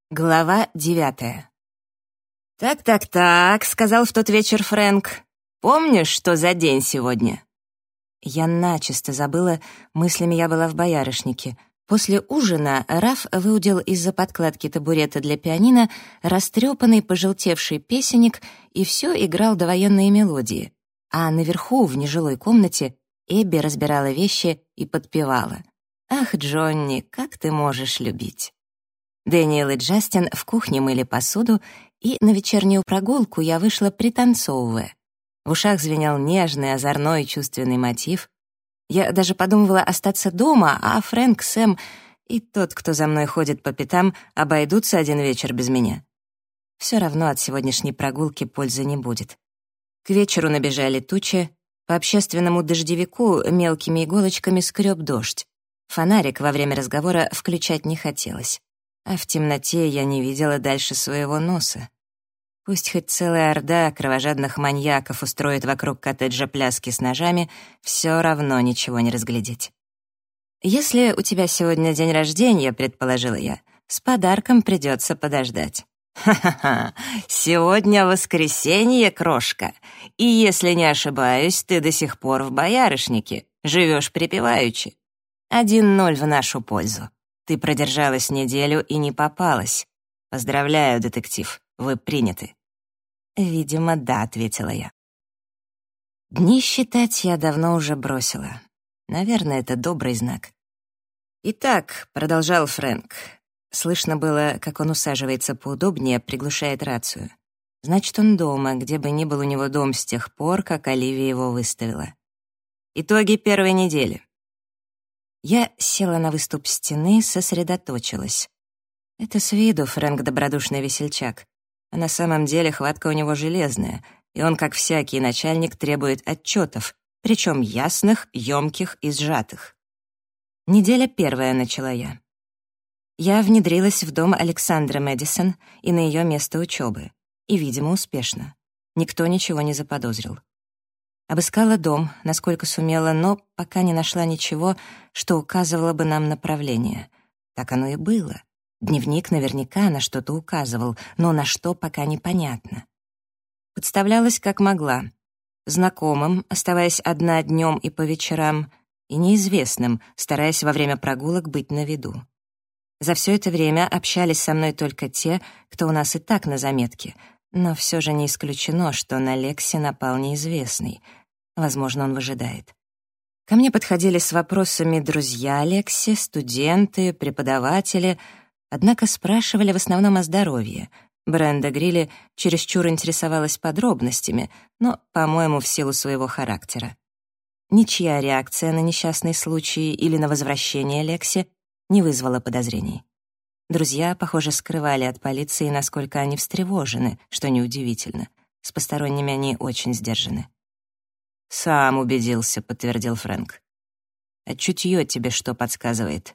Глава 9. «Так», — сказал в тот вечер Фрэнк. «Помнишь, что за день сегодня?» Я начисто забыла, мыслями я была в боярышнике. После ужина Раф выудил из-за подкладки табурета для пианино растрепанный пожелтевший песенник и все играл довоенные мелодии. А наверху, в нежилой комнате, Эбби разбирала вещи и подпевала. «Ах, Джонни, как ты можешь любить!» Дэниел и Джастин в кухне мыли посуду, и на вечернюю прогулку я вышла пританцовывая. В ушах звенел нежный, озорной, чувственный мотив. Я даже подумывала остаться дома, а Фрэнк, Сэм и тот, кто за мной ходит по пятам, обойдутся один вечер без меня. Все равно от сегодняшней прогулки пользы не будет. К вечеру набежали тучи, по общественному дождевику мелкими иголочками скреб дождь. Фонарик во время разговора включать не хотелось. А в темноте я не видела дальше своего носа. Пусть хоть целая орда кровожадных маньяков устроит вокруг коттеджа пляски с ножами, все равно ничего не разглядеть. «Если у тебя сегодня день рождения, — предположила я, — с подарком придется подождать». «Ха-ха-ха! Сегодня воскресенье, крошка, и, если не ошибаюсь, ты до сих пор в боярышнике, живешь припеваючи. 1-0 в нашу пользу. Ты продержалась неделю и не попалась. Поздравляю, детектив, вы приняты». «Видимо, да», — ответила я. Дни считать я давно уже бросила. Наверное, это добрый знак. «Итак», — продолжал Фрэнк. Слышно было, как он усаживается поудобнее, приглушает рацию. Значит, он дома, где бы ни был у него дом с тех пор, как Оливия его выставила. «Итоги первой недели». Я села на выступ стены, сосредоточилась. Это с виду Фрэнк добродушный весельчак, а на самом деле хватка у него железная, и он, как всякий начальник, требует отчетов, причем ясных, емких и сжатых. Неделя первая, начала я. Я внедрилась в дом Александры Мэдисон и на ее место учебы, и, видимо, успешно. Никто ничего не заподозрил. Обыскала дом, насколько сумела, но пока не нашла ничего, что указывало бы нам направление. Так оно и было. Дневник наверняка на что-то указывал, но на что пока непонятно. Подставлялась как могла. Знакомым, оставаясь одна днем и по вечерам, и неизвестным, стараясь во время прогулок быть на виду. За все это время общались со мной только те, кто у нас и так на заметке, но все же не исключено, что на Лекси напал неизвестный. Возможно, он выжидает. Ко мне подходили с вопросами друзья Лекси, студенты, преподаватели, однако спрашивали в основном о здоровье. Бренда Грилли чересчур интересовалась подробностями, но, по-моему, в силу своего характера. Ничья реакция на несчастный случай или на возвращение Лекси не вызвала подозрений. Друзья, похоже, скрывали от полиции, насколько они встревожены, что неудивительно. С посторонними они очень сдержаны. «Сам убедился», — подтвердил Фрэнк. «А чутье тебе что подсказывает?»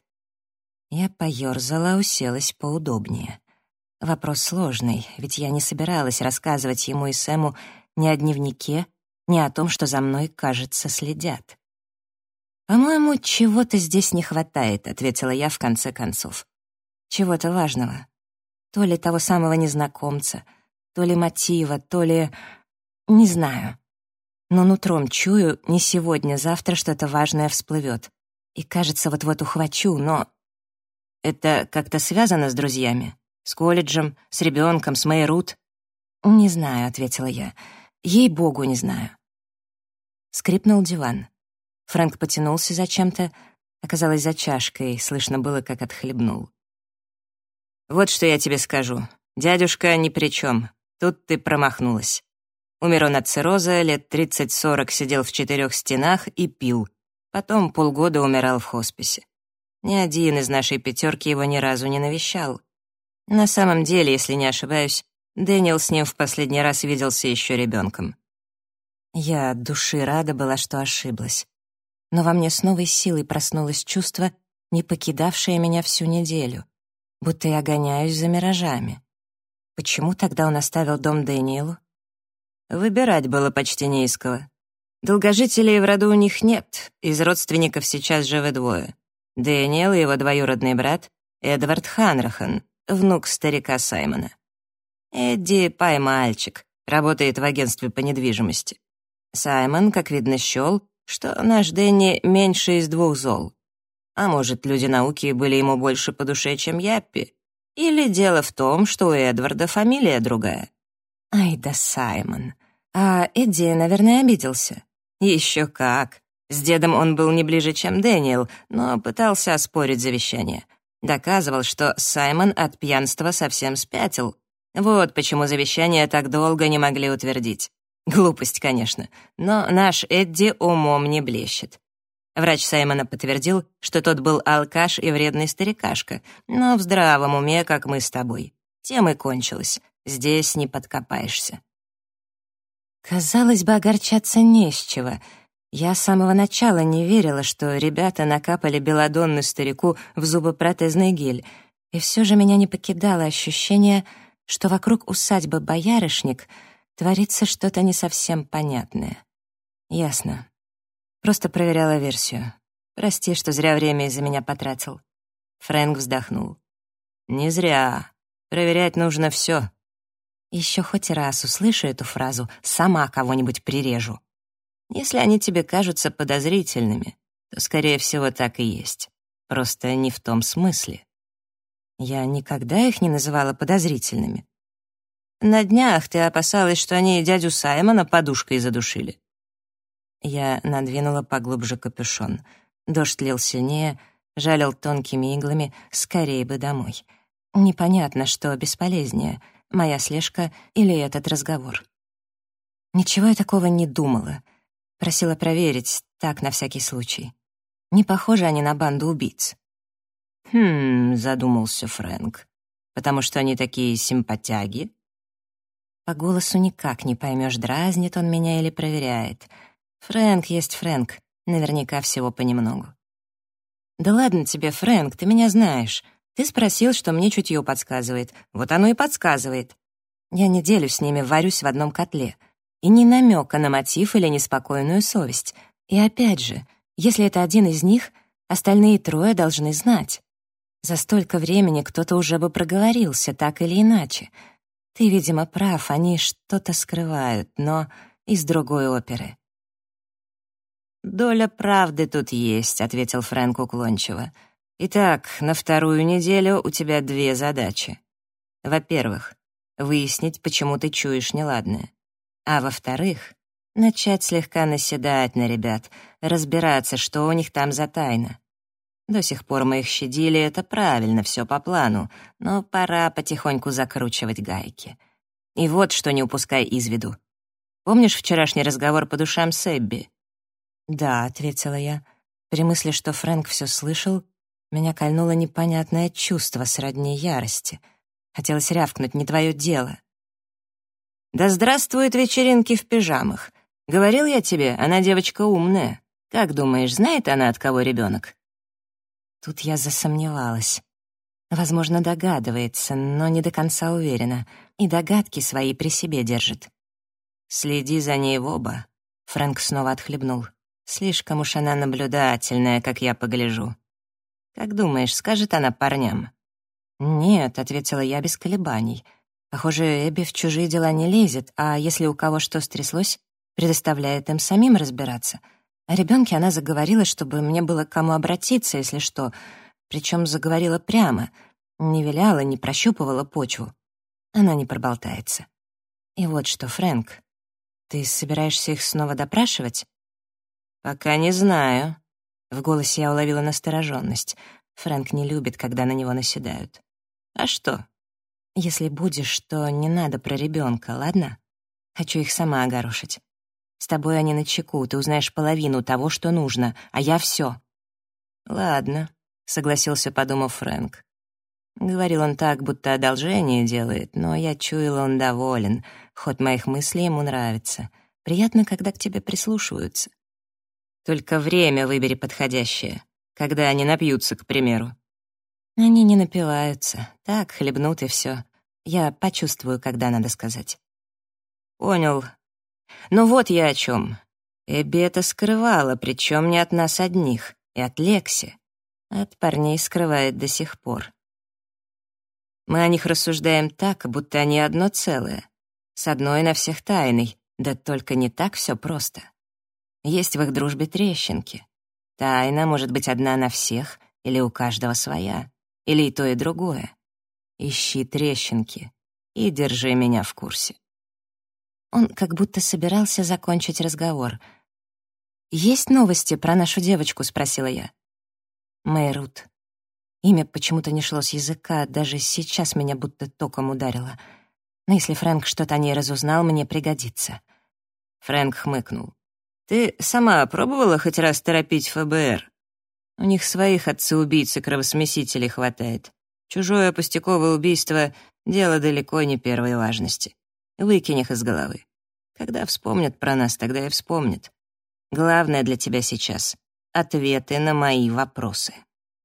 Я поёрзала, уселась поудобнее. Вопрос сложный, ведь я не собиралась рассказывать ему и Сэму ни о дневнике, ни о том, что за мной, кажется, следят. «По-моему, чего-то здесь не хватает», — ответила я в конце концов. «Чего-то важного. То ли того самого незнакомца, то ли мотива, то ли... не знаю. Но нутром чую, не сегодня-завтра что-то важное всплывет. И, кажется, вот-вот ухвачу, но... Это как-то связано с друзьями? С колледжем, с ребенком, с Мэй Рут?» «Не знаю», — ответила я. «Ей-богу, не знаю». Скрипнул диван. Фрэнк потянулся за чем-то, оказалось, за чашкой, слышно было, как отхлебнул. «Вот что я тебе скажу. Дядюшка ни при чем. Тут ты промахнулась. Умер он от цирроза, лет 30-40 сидел в 4 стенах и пил. Потом полгода умирал в хосписе. Ни один из нашей 5 его ни разу не навещал. На самом деле, если не ошибаюсь, Дэниел с ним в последний раз виделся еще ребенком». Я от души рада была, что ошиблась. Но во мне с новой силой проснулось чувство, не покидавшее меня всю неделю, будто я гоняюсь за миражами. Почему тогда он оставил дом Дэниелу? Выбирать было почти не из кого. Долгожителей в роду у них нет, из родственников сейчас живы 2. Дэниел и его двоюродный брат Эдвард Ханрахан, внук старика Саймона. Эдди — пай-мальчик, работает в агентстве по недвижимости. Саймон, как видно, счёл, что наш Дэнни меньше из двух зол. А может, люди науки были ему больше по душе, чем Яппи? Или дело в том, что у Эдварда фамилия другая? Ай да Саймон. А Эдди, наверное, обиделся. Еще как. С дедом он был не ближе, чем Дэниел, но пытался оспорить завещание. Доказывал, что Саймон от пьянства совсем спятил. Вот почему завещание так долго не могли утвердить. Глупость, конечно, но наш Эдди умом не блещет. Врач Саймона подтвердил, что тот был алкаш и вредный старикашка, но в здравом уме, как мы с тобой. Тем и кончилось. Здесь не подкопаешься. Казалось бы, огорчаться не с чего. Я с самого начала не верила, что ребята накапали белладонну старику в зубопротезный гель, и все же меня не покидало ощущение, что вокруг усадьбы Боярышник творится что-то не совсем понятное. Ясно. Просто проверяла версию. Прости, что зря время из-за меня потратил. Фрэнк вздохнул. Не зря. Проверять нужно все. Еще хоть раз услышу эту фразу, сама кого-нибудь прирежу. Если они тебе кажутся подозрительными, то, скорее всего, так и есть. Просто не в том смысле. Я никогда их не называла подозрительными. На днях ты опасалась, что они дядю Саймона подушкой задушили. Я надвинула поглубже капюшон. Дождь лил сильнее, жалил тонкими иглами, скорее бы домой. Непонятно, что бесполезнее, моя слежка или этот разговор. Ничего я такого не думала. Просила проверить, так, на всякий случай. Не похожи они на банду убийц. Задумался Фрэнк. Потому что они такие симпатяги? По голосу никак не поймешь, дразнит он меня или проверяет. Фрэнк есть Фрэнк, наверняка всего понемногу. Да ладно тебе, Фрэнк, ты меня знаешь. Ты спросил, что мне чутье подсказывает. Вот оно и подсказывает. Я неделю с ними варюсь в одном котле. И ни намека на мотив или неспокойную совесть. И опять же, если это один из них, остальные трое должны знать. За столько времени кто-то уже бы проговорился, так или иначе. Ты, видимо, прав, они что-то скрывают, но из другой оперы. «Доля правды тут есть», — ответил Фрэнк уклончиво. «Итак, на вторую неделю у тебя две задачи. Во-первых, выяснить, почему ты чуешь неладное. А во-вторых, начать слегка наседать на ребят, разбираться, что у них там за тайна. До сих пор мы их щадили, это правильно, все по плану, но пора потихоньку закручивать гайки. И вот что не упускай из виду. Помнишь вчерашний разговор по душам с Эбби?» «Да», — ответила я. При мысли, что Фрэнк все слышал, меня кольнуло непонятное чувство сродни ярости. Хотелось рявкнуть: «Не твое дело». «Да здравствуют вечеринки в пижамах. Говорил я тебе, она девочка умная. Как думаешь, знает она, от кого ребенок?» Тут я засомневалась. Возможно, догадывается, но не до конца уверена, и догадки свои при себе держит. «Следи за ней в оба», — Фрэнк снова отхлебнул. «Слишком уж она наблюдательная, как я погляжу. Как думаешь, скажет она парням?» «Нет», — ответила я без колебаний. «Похоже, Эбби в чужие дела не лезет, а если у кого что стряслось, предоставляет им самим разбираться. О ребенке она заговорила, чтобы мне было к кому обратиться, если что, причем заговорила прямо, не виляла, не прощупывала почву. Она не проболтается. И вот что, Фрэнк, ты собираешься их снова допрашивать?» «Пока не знаю». В голосе я уловила настороженность. Фрэнк не любит, когда на него наседают. «А что?» «Если будешь, то не надо про ребенка, ладно? Хочу их сама огорошить. С тобой они начеку, ты узнаешь половину того, что нужно, а я все». «Ладно», — согласился, подумав Фрэнк. Говорил он так, будто одолжение делает, но я чуяла, он доволен, ход моих мыслей ему нравится. Приятно, когда к тебе прислушиваются. Только время выбери подходящее, когда они напьются, к примеру. Они не напиваются, так хлебнут и все. Я почувствую, когда надо сказать. Понял. Ну вот я о чем. Эбби это скрывала, причем не от нас одних, и от Лекси. От парней скрывает до сих пор. Мы о них рассуждаем так, будто они одно целое. С одной на всех тайной, да только не так все просто. Есть в их дружбе трещинки. Тайна может быть одна на всех, или у каждого своя, или и то, и другое. Ищи трещинки и держи меня в курсе. Он как будто собирался закончить разговор. «Есть новости про нашу девочку?» — спросила я. Мэйрут. Имя почему-то не шло с языка, даже сейчас меня будто током ударило. Но если Фрэнк что-то о ней разузнал, мне пригодится. Фрэнк хмыкнул. «Ты сама пробовала хоть раз торопить ФБР? У них своих отца-убийц и кровосмесителей хватает. Чужое пустяковое убийство — дело далеко не первой важности. Выкинь их из головы. Когда вспомнят про нас, тогда и вспомнят. Главное для тебя сейчас — ответы на мои вопросы».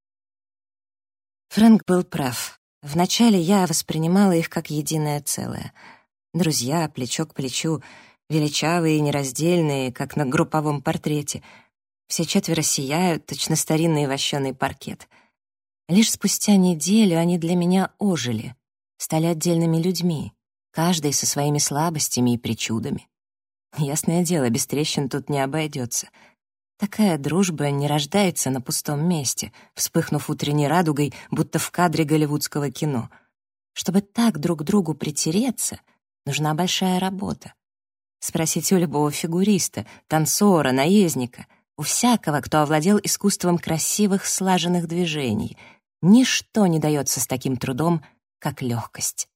Фрэнк был прав. Вначале я воспринимала их как единое целое. Друзья, плечо к плечу, величавые и нераздельные, как на групповом портрете. Все четверо сияют, точно старинный вощеный паркет. Лишь спустя неделю они для меня ожили, стали отдельными людьми, каждый со своими слабостями и причудами. Ясное дело, без трещин тут не обойдется. Такая дружба не рождается на пустом месте, вспыхнув утренней радугой, будто в кадре голливудского кино. Чтобы так друг к другу притереться, нужна большая работа. Спросите у любого фигуриста, танцора, наездника, у всякого, кто овладел искусством красивых слаженных движений. Ничто не дается с таким трудом, как легкость.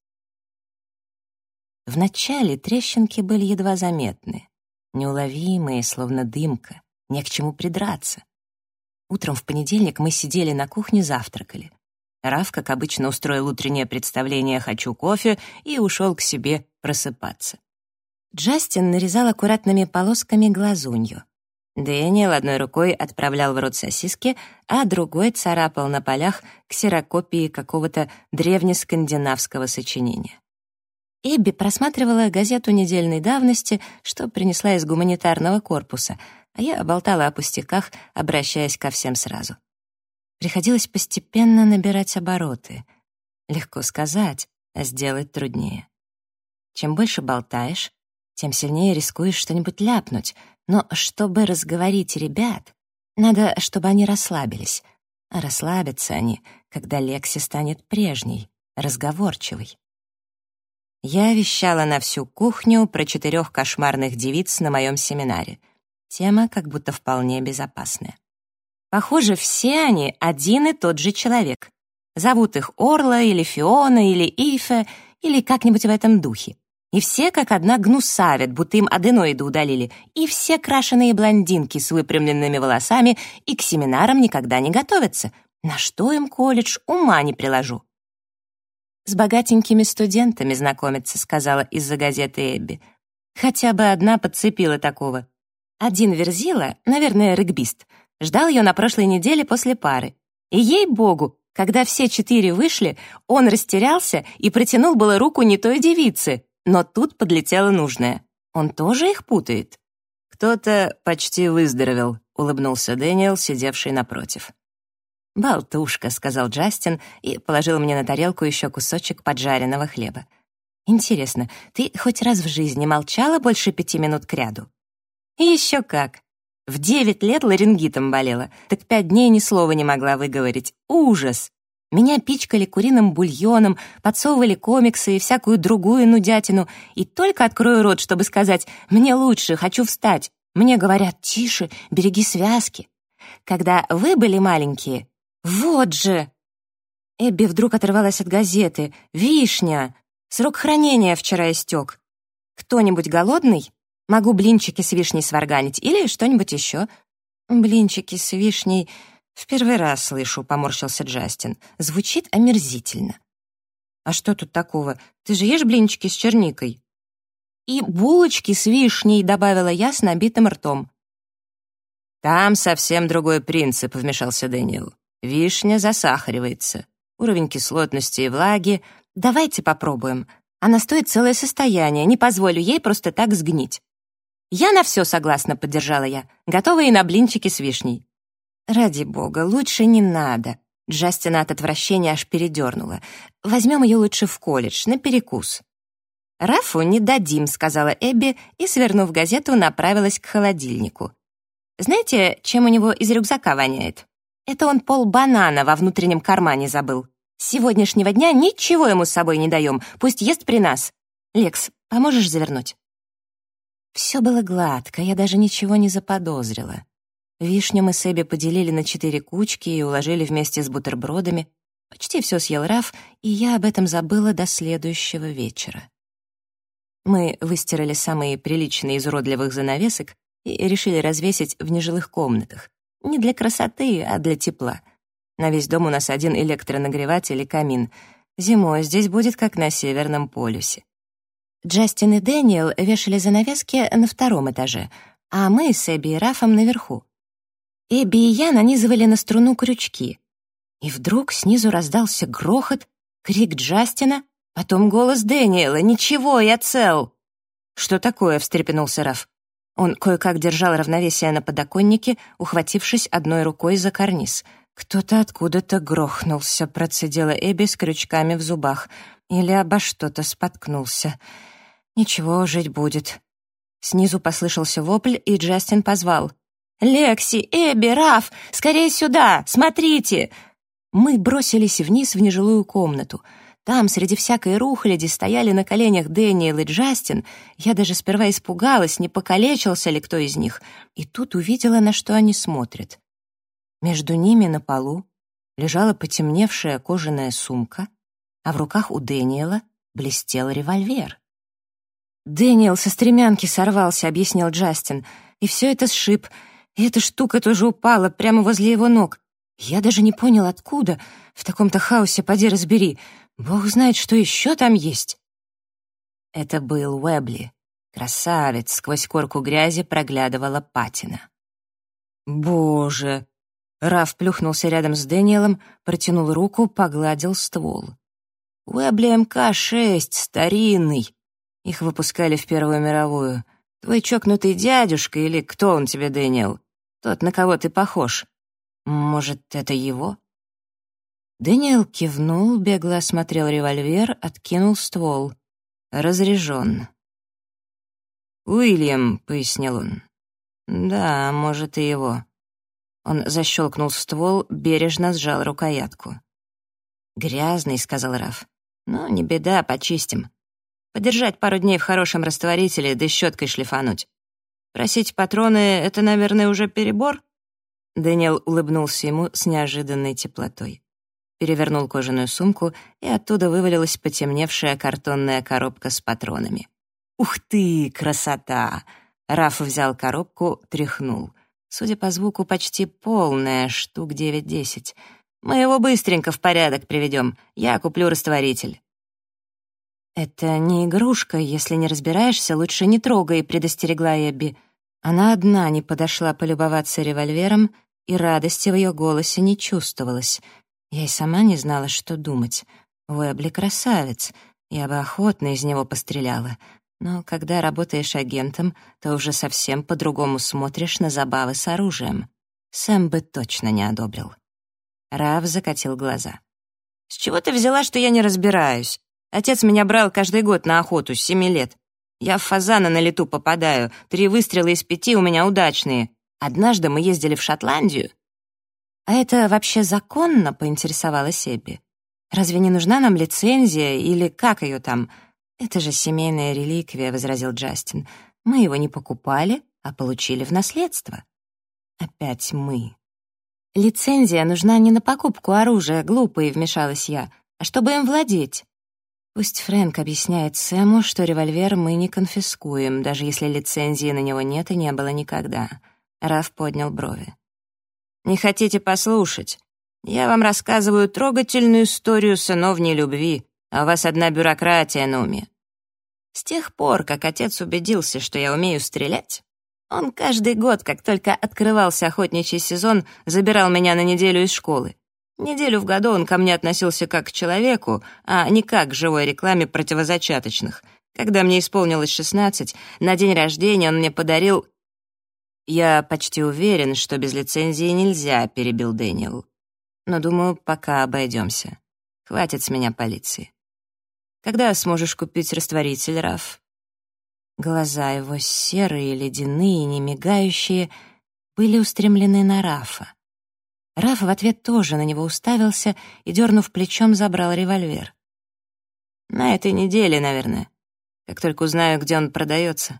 Вначале трещинки были едва заметны, неуловимые, словно дымка, не к чему придраться. Утром в понедельник мы сидели на кухне, завтракали. Раф, как обычно, устроил утреннее представление «хочу кофе» и ушел к себе просыпаться. Джастин нарезал аккуратными полосками глазунью. Дэниел одной рукой отправлял в рот сосиски, а другой царапал на полях ксерокопии какого-то древнескандинавского сочинения. Эбби просматривала газету недельной давности, что принесла из гуманитарного корпуса, а я болтала о пустяках, обращаясь ко всем сразу. Приходилось постепенно набирать обороты. Легко сказать, а сделать труднее. Чем больше болтаешь, тем сильнее рискуешь что-нибудь ляпнуть, но чтобы разговорить ребят, надо, чтобы они расслабились. А расслабятся они, когда Лекси станет прежней, разговорчивой. Я вещала на всю кухню про 4 кошмарных девиц на моем семинаре. Тема как будто вполне безопасная. Похоже, все они один и тот же человек. Зовут их Орла или Фиона или Ифе или как-нибудь в этом духе. И все как одна гнусавят, будто им аденоиды удалили. И все крашеные блондинки с выпрямленными волосами и к семинарам никогда не готовятся. На что им колледж, ума не приложу. «С богатенькими студентами знакомиться», — сказала из-за газеты Эбби. Хотя бы одна подцепила такого. Один верзила, наверное, регбист, ждал ее на прошлой неделе после пары. И ей-богу, когда все 4 вышли, он растерялся и протянул было руку не той девице, но тут подлетела нужная. Он тоже их путает. «Кто-то почти выздоровел», — улыбнулся Дэниел, сидевший напротив. «Болтушка», — сказал Джастин и положил мне на тарелку еще кусочек поджаренного хлеба. «Интересно, ты хоть раз в жизни молчала больше 5 минут кряду?» «Еще как! В 9 лет ларингитом болела, так 5 дней ни слова не могла выговорить. Ужас! Меня пичкали куриным бульоном, подсовывали комиксы и всякую другую нудятину, и только открою рот, чтобы сказать «мне лучше, хочу встать», мне говорят «тише, береги связки». Когда вы были маленькие, вот же! Эбби вдруг оторвалась от газеты. «Вишня! Срок хранения вчера истек. Кто-нибудь голодный? Могу блинчики с вишней сварганить или что-нибудь еще». «Блинчики с вишней в первый раз слышу», — поморщился Джастин. «Звучит омерзительно». «А что тут такого? Ты же ешь блинчики с черникой». «И булочки с вишней», — добавила я с набитым ртом. «Там совсем другой принцип», — вмешался Дэниел. «Вишня засахаривается. Уровень кислотности и влаги. Давайте попробуем. Она стоит целое состояние, не позволю ей просто так сгнить». «Я на все согласна», — поддержала я. «Готова и на блинчики с вишней». «Ради бога, лучше не надо». Джастина от отвращения аж передернуло. «Возьмем ее лучше в колледж, на перекус». «Рафу не дадим», — сказала Эбби и, свернув газету, направилась к холодильнику. «Знаете, чем у него из рюкзака воняет? Это он полбанана во внутреннем кармане забыл. С сегодняшнего дня ничего ему с собой не даем, пусть ест при нас. Лекс, поможешь завернуть?» Все было гладко, я даже ничего не заподозрила. Вишню мы с Эбби поделили на 4 кучки и уложили вместе с бутербродами. Почти все съел Раф, и я об этом забыла до следующего вечера. Мы выстирали самые приличные из уродливых занавесок и решили развесить в нежилых комнатах. Не для красоты, а для тепла. На весь дом у нас один электронагреватель и камин. Зимой здесь будет как на Северном полюсе. Джастин и Дэниел вешали занавески на 2-м этаже, а мы с Эбби и Рафом наверху. Эбби и я нанизывали на струну крючки. И вдруг снизу раздался грохот, крик Джастина, потом голос Дэниела: «Ничего, я цел!» «Что такое?» — встрепенулся Раф. Он кое-как держал равновесие на подоконнике, ухватившись одной рукой за карниз. «Кто-то откуда-то грохнулся», — процедила Эбби с крючками в зубах. «Или обо что-то споткнулся. Ничего, жить будет». Снизу послышался вопль, и Джастин позвал: «Лекси, Эбби, Раф, скорее сюда! Смотрите!» Мы бросились вниз в нежилую комнату. Там, среди всякой рухляди, стояли на коленях Дэниел и Джастин. Я даже сперва испугалась, не покалечился ли кто из них. И тут увидела, на что они смотрят. Между ними на полу лежала потемневшая кожаная сумка, а в руках у Дэниела блестел револьвер. «Дэниел со стремянки сорвался», — объяснил Джастин, «и все это сшиб. И эта штука тоже упала прямо возле его ног. Я даже не понял, откуда. В таком-то хаосе поди разбери. Бог знает, что еще там есть». Это был Уэбли. Красавец, сквозь корку грязи проглядывала патина. «Боже!» Раф плюхнулся рядом с Дэниелом, протянул руку, погладил ствол. «Уэбли МК-6, старинный. Их выпускали в Первую мировую. Твой чокнутый дядюшка, или кто он тебе, Дэниел? Тот, на кого ты похож. Может, это его?» Дэниел кивнул, бегло осмотрел револьвер, откинул ствол. Разряжен. «Уильям», — пояснил он. «Да, может, и его». Он защелкнул ствол, бережно сжал рукоятку. «Грязный», — сказал Раф. «Ну, не беда, почистим. Подержать пару дней в хорошем растворителе, да щеткой шлифануть. Просить патроны — это, наверное, уже перебор?» Дэниел улыбнулся ему с неожиданной теплотой. Перевернул кожаную сумку, и оттуда вывалилась потемневшая картонная коробка с патронами. «Ух ты, красота!» Раф взял коробку, тряхнул. Судя по звуку, почти полная, штук 9-10. «Мы его быстренько в порядок приведем. Я куплю растворитель». «Это не игрушка, если не разбираешься, лучше не трогай», — предостерегла Эбби. Она одна не подошла полюбоваться револьвером, и радости в ее голосе не чувствовалось. Я и сама не знала, что думать. Уэбли красавец, я бы охотно из него постреляла. Но когда работаешь агентом, то уже совсем по-другому смотришь на забавы с оружием. Сэм бы точно не одобрил. Раф закатил глаза. «С чего ты взяла, что я не разбираюсь? Отец меня брал каждый год на охоту с 7 лет. Я в фазана на лету попадаю, 3 выстрела из 5 у меня удачные. Однажды мы ездили в Шотландию». «А это вообще законно?» — поинтересовалась Эбби. «Разве не нужна нам лицензия или как ее там?» «Это же семейная реликвия», — возразил Джастин. «Мы его не покупали, а получили в наследство». Опять мы. «Лицензия нужна не на покупку оружия, глупые», — вмешалась я, «а чтобы им владеть». Пусть Фрэнк объясняет Сэму, что револьвер мы не конфискуем, даже если лицензии на него нет и не было никогда. Раф поднял брови. «Не хотите послушать? Я вам рассказываю трогательную историю сыновней любви, а у вас одна бюрократия на уме. С тех пор, как отец убедился, что я умею стрелять, он каждый год, как только открывался охотничий сезон, забирал меня на неделю из школы. Неделю в году он ко мне относился как к человеку, а не как к живой рекламе противозачаточных. Когда мне исполнилось 16, на день рождения он мне подарил... «Я почти уверен, что без лицензии нельзя», — перебил Дэниел. Но, думаю, пока обойдемся. Хватит с меня полиции. Когда сможешь купить растворитель, Раф?» Глаза его серые, ледяные, не мигающие, были устремлены на Рафа. Раф в ответ тоже на него уставился и, дернув плечом, забрал револьвер. «На этой неделе, наверное. Как только узнаю, где он продается».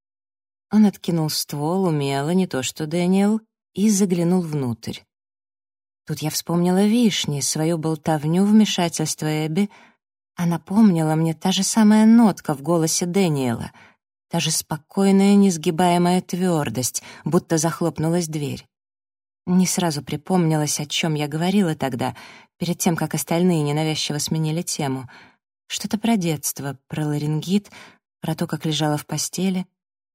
Он откинул ствол умело, не то что Дэниел, и заглянул внутрь. Тут я вспомнила вишни, свою болтовню, вмешательство Эбби, а напомнила мне та же самая нотка в голосе Дэниела, та же спокойная, несгибаемая твердость, будто захлопнулась дверь. Не сразу припомнилось, о чем я говорила тогда, перед тем, как остальные ненавязчиво сменили тему. Что-то про детство, про ларингит, про то, как лежала в постели.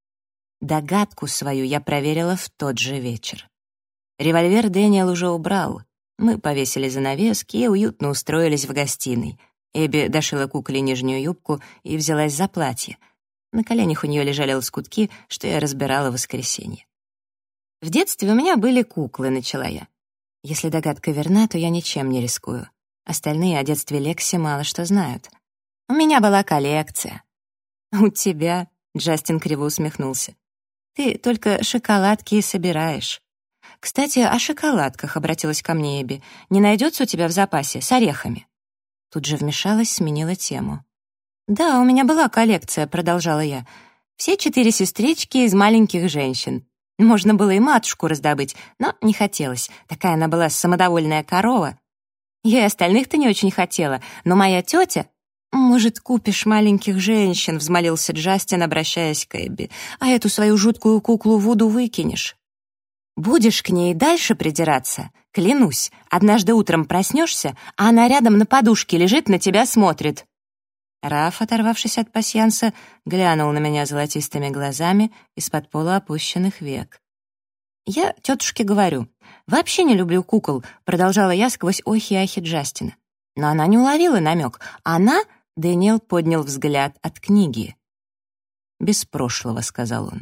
Догадку свою я проверила в тот же вечер. Револьвер Дэниел уже убрал. Мы повесили занавески и уютно устроились в гостиной. Эбби дошила кукле нижнюю юбку и взялась за платье. На коленях у нее лежали лоскутки, что я разбирала в воскресенье. «В детстве у меня были куклы», — начала я. Если догадка верна, то я ничем не рискую. Остальные о детстве Лекси мало что знают. У меня была коллекция. «У тебя?» — Джастин криво усмехнулся. «Ты только шоколадки и собираешь». «Кстати, о шоколадках», — обратилась ко мне Эбби. «Не найдется у тебя в запасе с орехами?» Тут же вмешалась, сменила тему. «Да, у меня была коллекция», — продолжала я. «Все 4 сестрички из маленьких женщин. Можно было и матушку раздобыть, но не хотелось. Такая она была самодовольная корова. Я и остальных-то не очень хотела, но моя тетя... «Может, купишь маленьких женщин?» — взмолился Джастин, обращаясь к Эбби. «А эту свою жуткую куклу Вуду выкинешь. Будешь к ней дальше придираться? Клянусь, однажды утром проснешься, а она рядом на подушке лежит, на тебя смотрит». Раф, оторвавшись от пасьянса, глянул на меня золотистыми глазами из-под полуопущенных век. «Я тетушке говорю, вообще не люблю кукол», — продолжала я сквозь охи и ахи Джастина. Но она не уловила намек. Она... — Дэниел поднял взгляд от книги. «Без прошлого», — сказал он.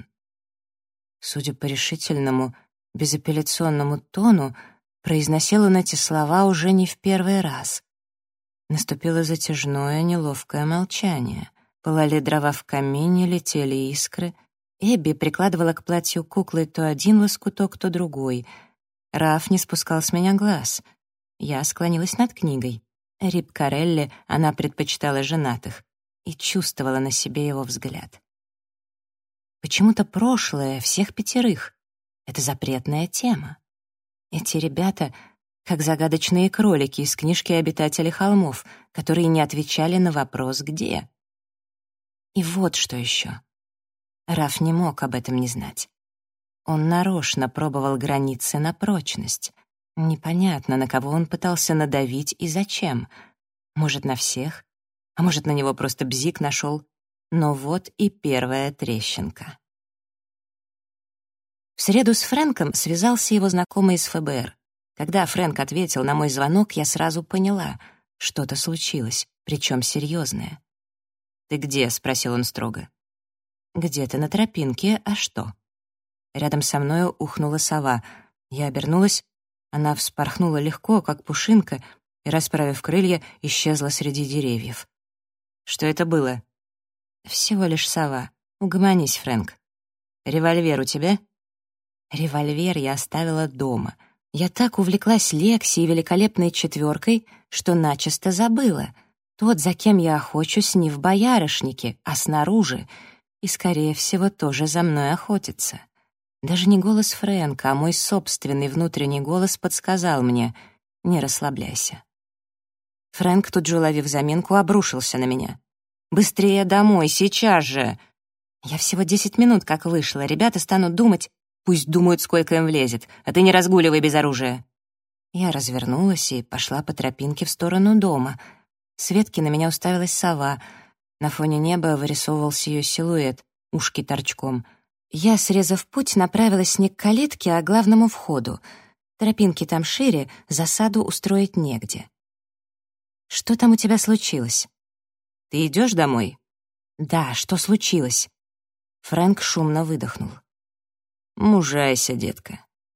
Судя по решительному, безапелляционному тону, произносил он эти слова уже не в первый раз. Наступило затяжное, неловкое молчание. Пылали дрова в камине, летели искры. Эбби прикладывала к платью куклы то один лоскуток, то другой. Раф не спускал с меня глаз. Я склонилась над книгой. Риб Карелли она предпочитала женатых и чувствовала на себе его взгляд. Почему-то прошлое всех 5 — это запретная тема. Эти ребята как загадочные кролики из книжки «Обитатели холмов», которые не отвечали на вопрос «где?». И вот что еще. Раф не мог об этом не знать. Он нарочно пробовал границы на прочность. Непонятно, на кого он пытался надавить и зачем. Может, на всех, а может, на него просто бзик нашел. Но вот и первая трещинка. В среду с Фрэнком связался его знакомый из ФБР. Когда Фрэнк ответил на мой звонок, я сразу поняла, что-то случилось, причем серьезное. «Ты где?» — спросил он строго. «Где-то на тропинке, а что?» Рядом со мною ухнула сова. Я обернулась. Она вспорхнула легко, как пушинка, и, расправив крылья, исчезла среди деревьев. «Что это было?» «Всего лишь сова. Угомонись, Фрэнк. Револьвер у тебя?» Револьвер я оставила дома. Я так увлеклась Лекси и великолепной 4, что начисто забыла. Тот, за кем я охочусь, не в боярышнике, а снаружи, и, скорее всего, тоже за мной охотится. Даже не голос Фрэнка, а мой собственный внутренний голос подсказал мне: «Не расслабляйся». Фрэнк, тут же уловив заминку, обрушился на меня. «Быстрее домой, сейчас же!» Я всего 10 минут как вышла, ребята станут думать. Пусть думают, сколько им влезет, а ты не разгуливай без оружия. Я развернулась и пошла по тропинке в сторону дома. С ветки на меня уставилась сова. На фоне неба вырисовывался ее силуэт, ушки торчком. Я, срезав путь, направилась не к калитке, а к главному входу. Тропинки там шире, засаду устроить негде. «Что там у тебя случилось?» «Ты идешь домой?» «Да, что случилось?» Фрэнк шумно выдохнул. «Мужайся, детка».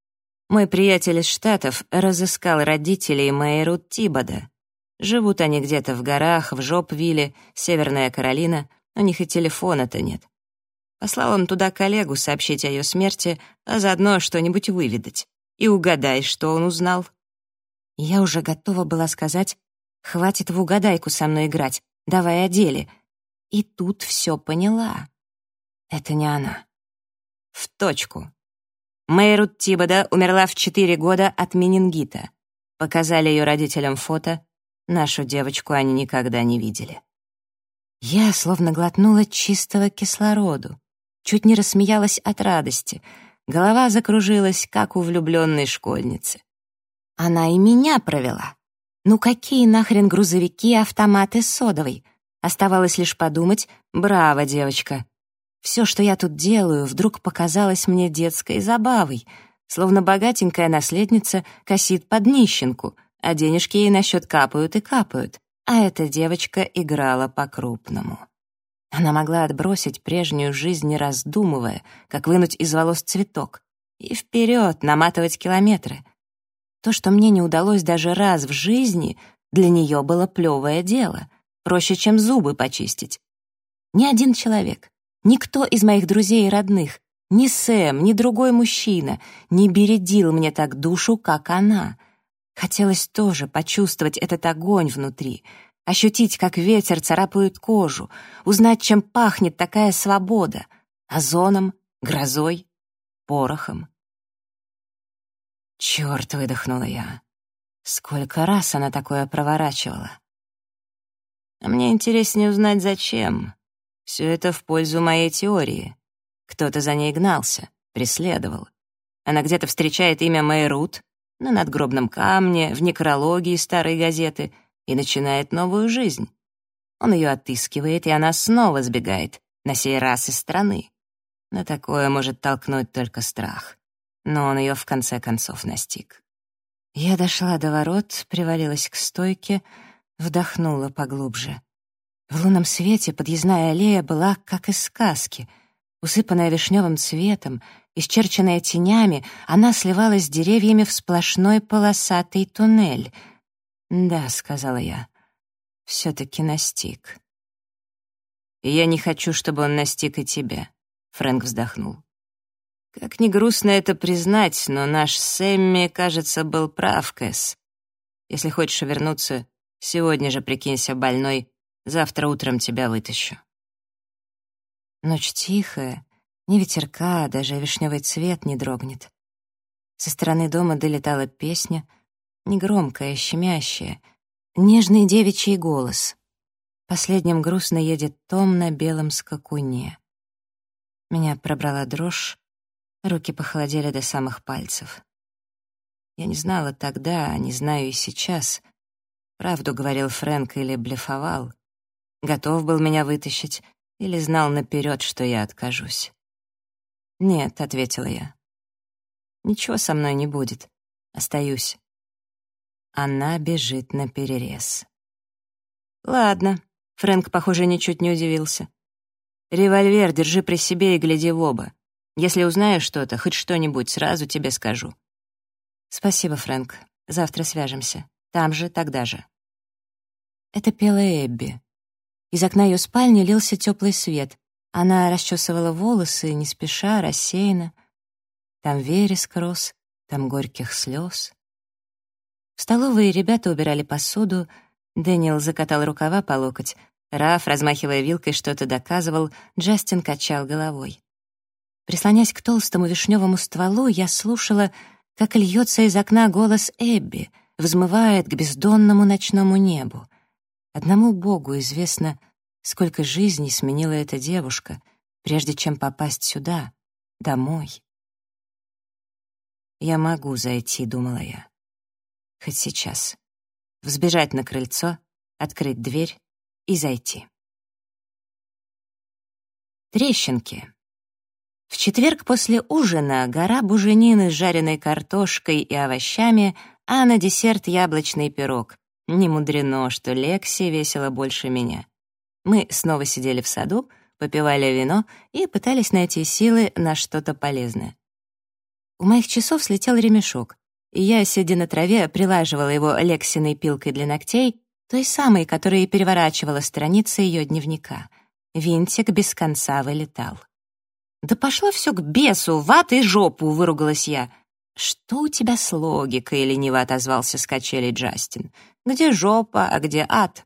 Мой приятель из Штатов разыскал родителей Мэйрут Тибода. Живут они где-то в горах, в Жопвилле, Северная Каролина, у них и телефона-то нет. Послал он туда коллегу сообщить о ее смерти, а заодно что-нибудь выведать. И угадай, что он узнал. Я уже готова была сказать: «Хватит в угадайку со мной играть, давай о деле». И тут все поняла. Это не она. В точку. Мэйрут Тибода умерла в 4 года от менингита. Показали ее родителям фото. Нашу девочку они никогда не видели. Я словно глотнула чистого кислороду. Чуть не рассмеялась от радости. Голова закружилась, как у влюбленной школьницы. Она и меня провела. Ну какие нахрен грузовики и автоматы с содовой? Оставалось лишь подумать: браво, девочка. Все, что я тут делаю, вдруг показалось мне детской забавой, словно богатенькая наследница косит под нищенку, а денежки ей на счет капают и капают, а эта девочка играла по-крупному. Она могла отбросить прежнюю жизнь, не раздумывая, как вынуть из волос цветок, и вперед наматывать километры. То, что мне не удалось даже раз в жизни, для нее было плевое дело, проще, чем зубы почистить. Ни один человек, никто из моих друзей и родных, ни Сэм, ни другой мужчина не бередил мне так душу, как она. Хотелось тоже почувствовать этот огонь внутри, ощутить, как ветер царапает кожу, узнать, чем пахнет такая свобода — озоном, грозой, порохом. «Чёрт!» — выдохнула я. Сколько раз она такое проворачивала. А мне интереснее узнать, зачем. Все это в пользу моей теории. Кто-то за ней гнался, преследовал. Она где-то встречает имя Мэйрут на надгробном камне, в некрологии старой газеты и начинает новую жизнь. Он ее отыскивает, и она снова сбегает, на сей раз из страны. На такое может толкнуть только страх. Но он ее в конце концов настиг. Я дошла до ворот, привалилась к стойке, вдохнула поглубже. В лунном свете подъездная аллея была как из сказки. Усыпанная вишневым цветом, исчерченная тенями, она сливалась с деревьями в сплошной полосатый туннель. «Да», — сказала я, — «все-таки настиг». «И я не хочу, чтобы он настиг и тебя», — Фрэнк вздохнул. «Как ни грустно это признать, но наш Сэмми, кажется, был прав, Кэс. Если хочешь вернуться, сегодня же прикинься больной, завтра утром тебя вытащу». Ночь тихая, ни ветерка, даже вишневый цвет не дрогнет. Со стороны дома долетала песня, негромкая, щемящая, нежный девичий голос. Последним грустно едет Том на белом скакуне. Меня пробрала дрожь, руки похолодели до самых пальцев. Я не знала тогда, не знаю и сейчас. Правду говорил Фрэнк или блефовал. Готов был меня вытащить или знал наперед, что я откажусь. «Нет», — ответила я. «Ничего со мной не будет. Остаюсь». Она бежит наперерез. «Ладно», — Фрэнк, похоже, ничуть не удивился. «Револьвер держи при себе и гляди в оба. Если узнаешь что-то, хоть что-нибудь, сразу тебе скажу». «Спасибо, Фрэнк. Завтра свяжемся. Там же, тогда же». Это пела Эбби. Из окна ее спальни лился теплый свет. Она расчесывала волосы, не спеша, рассеянно. Там вереск рос, там горьких слез. В столовой ребята убирали посуду. Дэниел закатал рукава по локоть. Раф, размахивая вилкой, что-то доказывал. Джастин качал головой. Прислонясь к толстому вишневому стволу, я слушала, как льется из окна голос Эбби, взмывает к бездонному ночному небу. Одному Богу известно, сколько жизней сменила эта девушка, прежде чем попасть сюда, домой. «Я могу зайти», — думала я. Хоть сейчас. Взбежать на крыльцо, открыть дверь и зайти. Трещинки. В четверг после ужина гора буженины с жареной картошкой и овощами, а на десерт яблочный пирог. Не мудрено, что Лекси весила больше меня. Мы снова сидели в саду, попивали вино и пытались найти силы на что-то полезное. У моих часов слетел ремешок, и я, сидя на траве, прилаживала его Лексиной пилкой для ногтей, той самой, которая переворачивала страницы ее дневника. Винтик без конца вылетал. «Да пошло все к бесу, в ад и жопу!» — выругалась я. «Что у тебя с логикой?» — лениво отозвался с качелей Джастин. «Где жопа, а где ад?»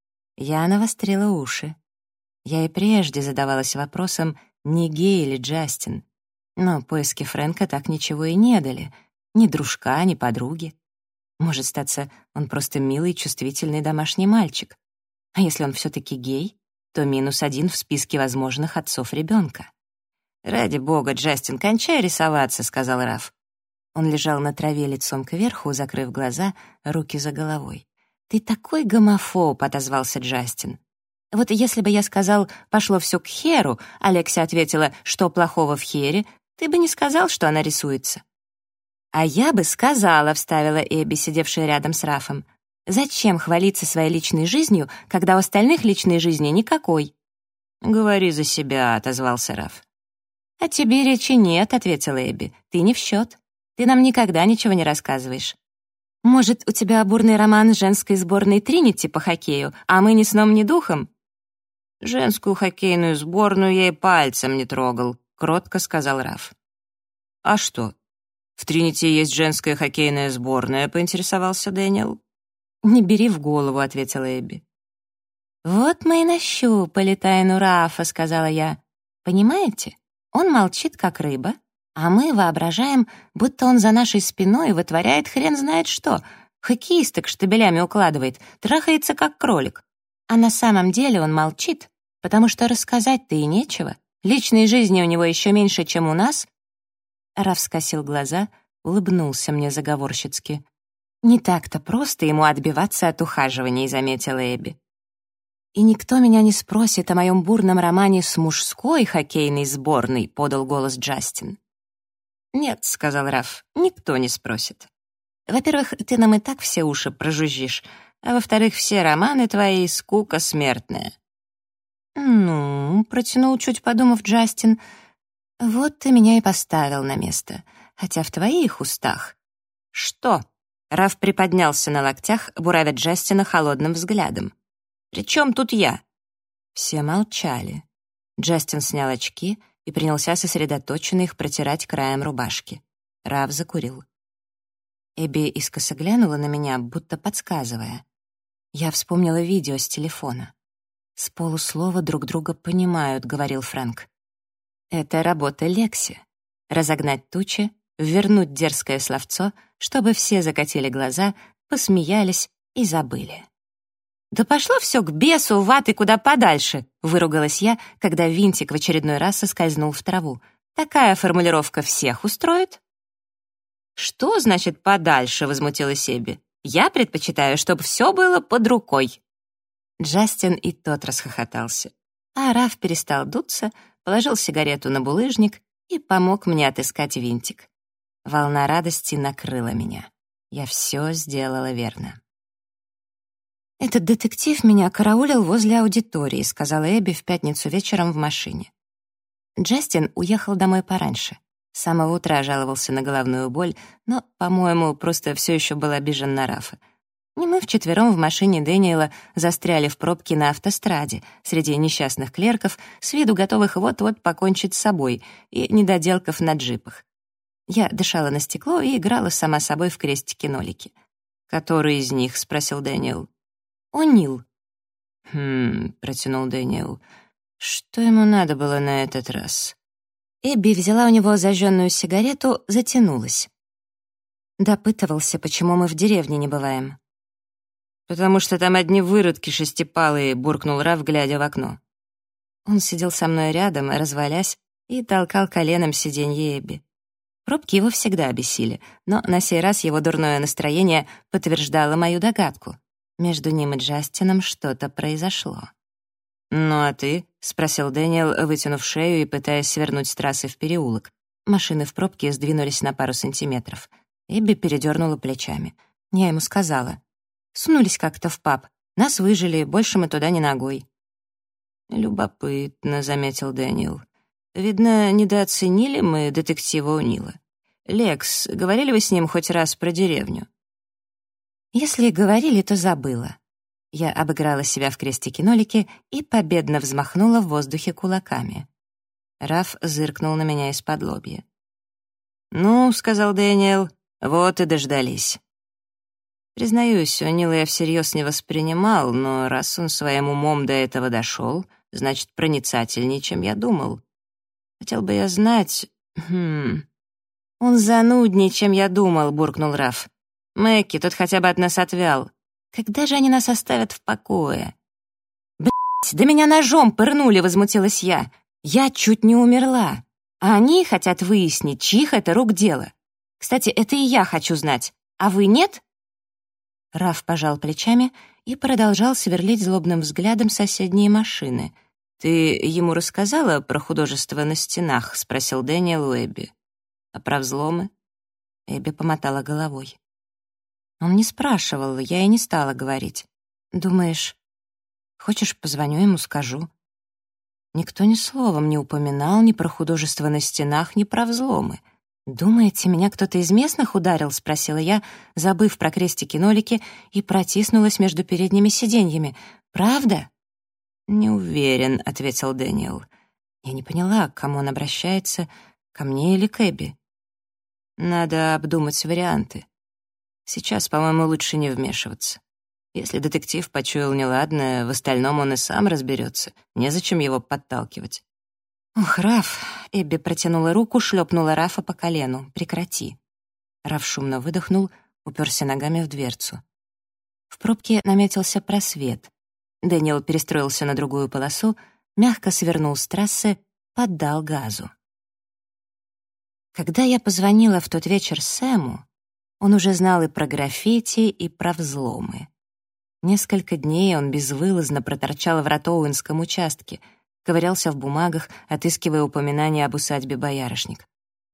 Я навострила уши. Я и прежде задавалась вопросом, не гей ли Джастин. Но поиски Фрэнка так ничего и не дали. Ни дружка, ни подруги. Может, статься, он просто милый, чувствительный домашний мальчик. А если он все-таки гей, то -1 в списке возможных отцов ребенка. «Ради бога, Джастин, кончай рисоваться», — сказал Раф. Он лежал на траве лицом кверху, закрыв глаза, руки за головой. «Ты такой гомофоб», — отозвался Джастин. «Вот если бы я сказал «пошло все к херу», а Лекси ответила «что плохого в хере», ты бы не сказал, что она рисуется». «А я бы сказала», — вставила Эбби, сидевшая рядом с Рафом. «Зачем хвалиться своей личной жизнью, когда у остальных личной жизни никакой?» «Говори за себя», — отозвался Раф. «О тебе речи нет», — ответила Эбби. «Ты не в счет. Ты нам никогда ничего не рассказываешь. Может, у тебя бурный роман с женской сборной Тринити по хоккею, а мы ни сном, ни духом?» «Женскую хоккейную сборную я и пальцем не трогал», — кротко сказал Раф. «А что, в Тринити есть женская хоккейная сборная?» — поинтересовался Дэниел. «Не бери в голову», — ответила Эбби. «Вот мы и нащупали тайну Рафа», — сказала я. «Понимаете, он молчит, как рыба, а мы воображаем, будто он за нашей спиной вытворяет хрен знает что, хоккеисток штабелями укладывает, трахается, как кролик. А на самом деле он молчит, потому что рассказать-то и нечего. Личной жизни у него еще меньше, чем у нас». Раф скосил глаза, улыбнулся мне заговорщицки. «Не так-то просто ему отбиваться от ухаживаний», — заметила Эбби. «И никто меня не спросит о моем бурном романе с мужской хоккейной сборной», — подал голос Джастин. «Нет», — сказал Раф, — «никто не спросит. Во-первых, ты нам и так все уши прожужжишь, а во-вторых, все романы твои — скука смертная». «Ну», — протянул, чуть подумав, Джастин, — «вот ты меня и поставил на место, хотя в твоих устах». «Что?» — Раф приподнялся на локтях, буравя Джастина холодным взглядом. «При чем тут я?» Все молчали. Джастин снял очки и принялся сосредоточенно их протирать краем рубашки. Раф закурил. Эбби искоса глянула на меня, будто подсказывая. Я вспомнила видео с телефона. «С полуслова друг друга понимают», — говорил Фрэнк. «Это работа Лекси. Разогнать тучи, вернуть дерзкое словцо, чтобы все закатили глаза, посмеялись и забыли». «Да пошло все к бесу, в ад и куда подальше!» — выругалась я, когда винтик в очередной раз соскользнул в траву. «Такая формулировка всех устроит?» «Что значит «подальше»?» — возмутилась Эбби. «Я предпочитаю, чтобы все было под рукой». Джастин и тот расхохотался. А Раф перестал дуться, положил сигарету на булыжник и помог мне отыскать винтик. Волна радости накрыла меня. Я все сделала верно. «Этот детектив меня караулил возле аудитории», — сказала Эбби в пятницу вечером в машине. Джастин уехал домой пораньше. С самого утра жаловался на головную боль, но, по-моему, просто все еще был обижен на Рафа. И мы вчетвером в машине Дэниела застряли в пробке на автостраде среди несчастных клерков, с виду готовых вот-вот покончить с собой, и недоделков на джипах. Я дышала на стекло и играла сама собой в крестики-нолики. «Который из них?» — спросил Дэниел. «О'Нил». Протянул Дэниел. «Что ему надо было на этот раз?» Эбби взяла у него зажженную сигарету, затянулась. Допытывался, почему мы в деревне не бываем. «Потому что там одни выродки шестипалые», — буркнул Раф, глядя в окно. Он сидел со мной рядом, развалясь, и толкал коленом сиденье Эбби. Пробки его всегда бесили, но на сей раз его дурное настроение подтверждало мою догадку. Между ним и Джастином что-то произошло. «Ну а ты?» — спросил Дэниел, вытянув шею и пытаясь свернуть с трассы в переулок. Машины в пробке сдвинулись на пару сантиметров. Эбби передернула плечами. Я ему сказала. «Сунулись как-то в паб. Нас выжили, больше мы туда не ногой». «Любопытно», — заметил Дэниел. «Видно, недооценили мы детектива О'Нила. Лекс, говорили вы с ним хоть раз про деревню?» Если говорили, то забыла. Я обыграла себя в крестике-нолике и победно взмахнула в воздухе кулаками. Раф зыркнул на меня из-под лобья. «Ну, — сказал Дэниел, — вот и дождались». Признаюсь, О'Нила я всерьез не воспринимал, но раз он своим умом до этого дошел, значит, проницательнее, чем я думал. Хотел бы я знать... «Он зануднее, чем я думал», — буркнул Раф. «Мэкки, тот хотя бы от нас отвял. Когда же они нас оставят в покое?» «Блядь, да меня ножом пырнули», — возмутилась я. «Я чуть не умерла. А они хотят выяснить, чьих это рук дело. Кстати, это и я хочу знать. А вы нет?» Раф пожал плечами и продолжал сверлить злобным взглядом соседние машины. «Ты ему рассказала про художество на стенах?» — спросил Дэниел у Эбби. «А про взломы?» Эбби помотала головой. Он не спрашивал, я и не стала говорить. «Думаешь, хочешь, позвоню ему, скажу?» Никто ни словом не упоминал ни про художество на стенах, ни про взломы. «Думаете, меня кто-то из местных ударил?» — спросила я, забыв про крестики-нолики, и протиснулась между передними сиденьями. «Правда?» «Не уверен», — ответил Дэниел. Я не поняла, к кому он обращается, ко мне или к Эбби. «Надо обдумать варианты. Сейчас, по-моему, лучше не вмешиваться. Если детектив почуял неладное, в остальном он и сам разберется. Незачем его подталкивать». «Ох, Раф!» — Эбби протянула руку, шлепнула Рафа по колену. «Прекрати». Раф шумно выдохнул, уперся ногами в дверцу. В пробке наметился просвет. Дэниел перестроился на другую полосу, мягко свернул с трассы, поддал газу. Когда я позвонила в тот вечер Сэму, он уже знал и про граффити, и про взломы. Несколько дней он безвылазно проторчал в Ротоуинском участке, ковырялся в бумагах, отыскивая упоминания об усадьбе Боярышник.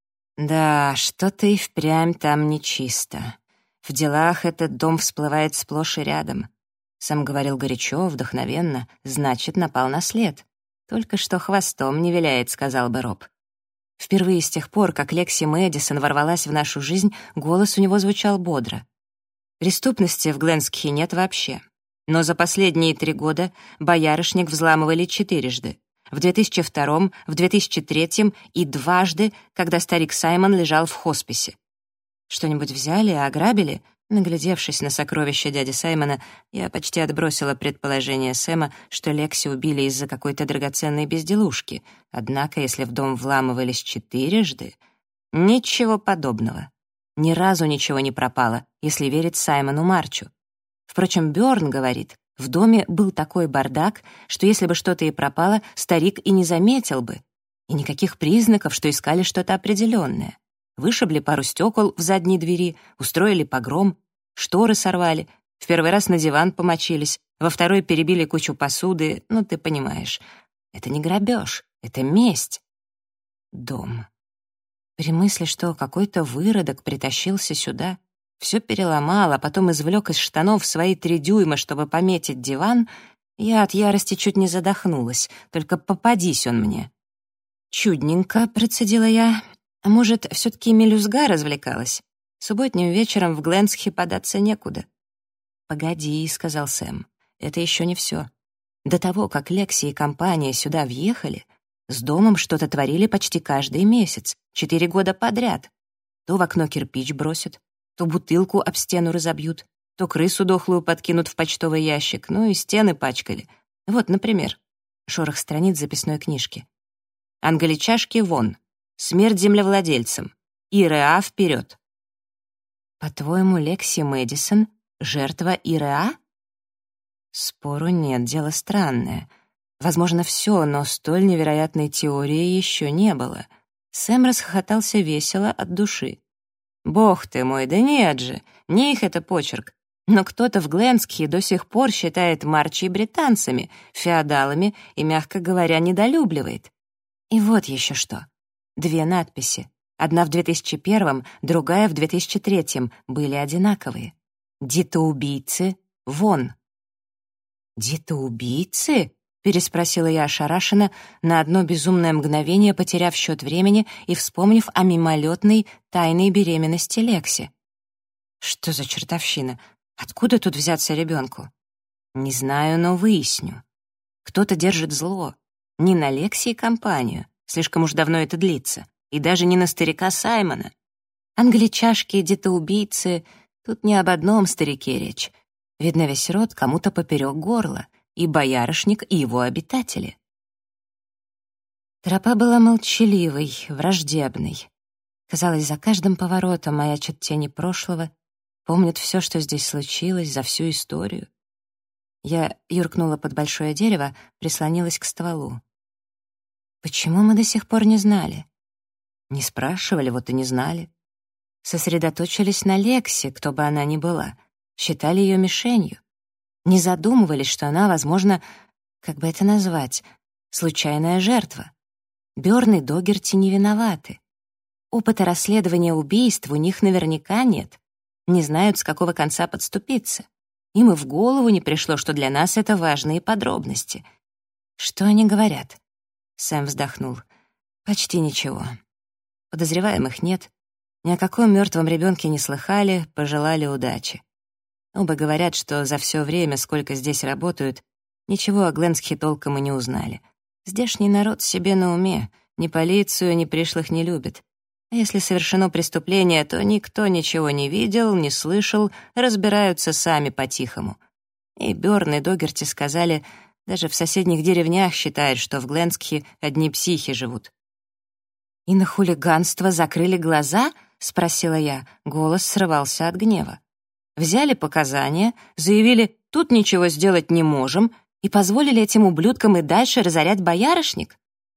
Да, что-то и впрямь там нечисто. В делах этот дом всплывает сплошь и рядом. Сам говорил горячо, вдохновенно, значит, напал на след. Только что хвостом не виляет, сказал бы Роб. Впервые с тех пор, как Лекси Мэдисон ворвалась в нашу жизнь, голос у него звучал бодро. Преступности в Гленскихе нет вообще. Но за последние 3 года Боярышник взламывали 4-жды. В 2002, в 2003 и дважды, когда старик Саймон лежал в хосписе. Что-нибудь взяли, ограбили? Наглядевшись на сокровища дяди Саймона, я почти отбросила предположение Сэма, что Лекси убили из-за какой-то драгоценной безделушки. Однако, если в дом вламывались 4-жды... Ничего подобного. Ни разу ничего не пропало, если верить Саймону Марчу. Впрочем, Бёрн говорит, в доме был такой бардак, что если бы что-то и пропало, старик и не заметил бы. И никаких признаков, что искали что-то определенное. Вышибли пару стекол в задней двери, устроили погром, шторы сорвали, в первый раз на диван помочились, во второй перебили кучу посуды, ну, ты понимаешь. Это не грабеж, это месть. Дом. При мысли, что какой-то выродок притащился сюда, все переломал, а потом извлек из штанов свои 3 дюйма, чтобы пометить диван, я от ярости чуть не задохнулась, только попадись он мне. «Чудненько», — процедила я. «А может, все-таки мелюзга развлекалась? Субботним вечером в Гленскхе податься некуда». «Погоди», — сказал Сэм, — «это еще не все. До того, как Лекси и компания сюда въехали, с домом что-то творили почти каждый месяц, 4 года подряд. То в окно кирпич бросят, то бутылку об стену разобьют, то крысу дохлую подкинут в почтовый ящик, ну и стены пачкали. Вот, например, шорох страниц записной книжки. «Англичашки вон! Смерть землевладельцам! ИРА вперед!» По-твоему, Лекси Мэдисон — жертва ИРА? Спору нет, дело странное. Возможно, все, но столь невероятной теории еще не было. Сэм расхохотался весело от души. «Бог ты мой, да нет же, не их это почерк. Но кто-то в Гленскхе до сих пор считает Марчи британцами, феодалами и, мягко говоря, недолюбливает. И вот еще что. 2 надписи. Одна в 2001, другая в 2003 были одинаковые. «Детоубийцы, вон!» «Детоубийцы?» переспросила я ошарашенно, на одно безумное мгновение потеряв счет времени и вспомнив о мимолетной тайной беременности Лекси. Что за чертовщина? Откуда тут взяться ребенку? Не знаю, но выясню. Кто-то держит зло. Не на Лекси и компанию, слишком уж давно это длится, и даже не на старика Саймона. Англичашки, детоубийцы, тут не об одном старике речь. Видно, весь род кому-то поперек горла, и боярышник, и его обитатели. Тропа была молчаливой, враждебной. Казалось, за каждым поворотом маячат тени прошлого, помнят все, что здесь случилось, за всю историю. Я юркнула под большое дерево, прислонилась к стволу. Почему мы до сих пор не знали? Не спрашивали, вот и не знали. Сосредоточились на Лексе, кто бы она ни была, считали ее мишенью. Не задумывались, что она, возможно, как бы это назвать, случайная жертва. Бёрн и Догерти не виноваты. Опыта расследования убийств у них наверняка нет. Не знают, с какого конца подступиться. Им и в голову не пришло, что для нас это важные подробности. Что они говорят? Сэм вздохнул. Почти ничего. Подозреваемых нет. Ни о каком мертвом ребенке не слыхали, пожелали удачи. Оба говорят, что за все время, сколько здесь работают, ничего о Гленскхе толком и не узнали. Здешний народ себе на уме, ни полицию, ни пришлых не любит. А если совершено преступление, то никто ничего не видел, не слышал, разбираются сами по-тихому. И Бёрн, и Догерти сказали, даже в соседних деревнях считают, что в Гленскхе одни психи живут. «И на хулиганство закрыли глаза?» — спросила я. Голос срывался от гнева. Взяли показания, заявили, тут ничего сделать не можем, и позволили этим ублюдкам и дальше разорять боярышник?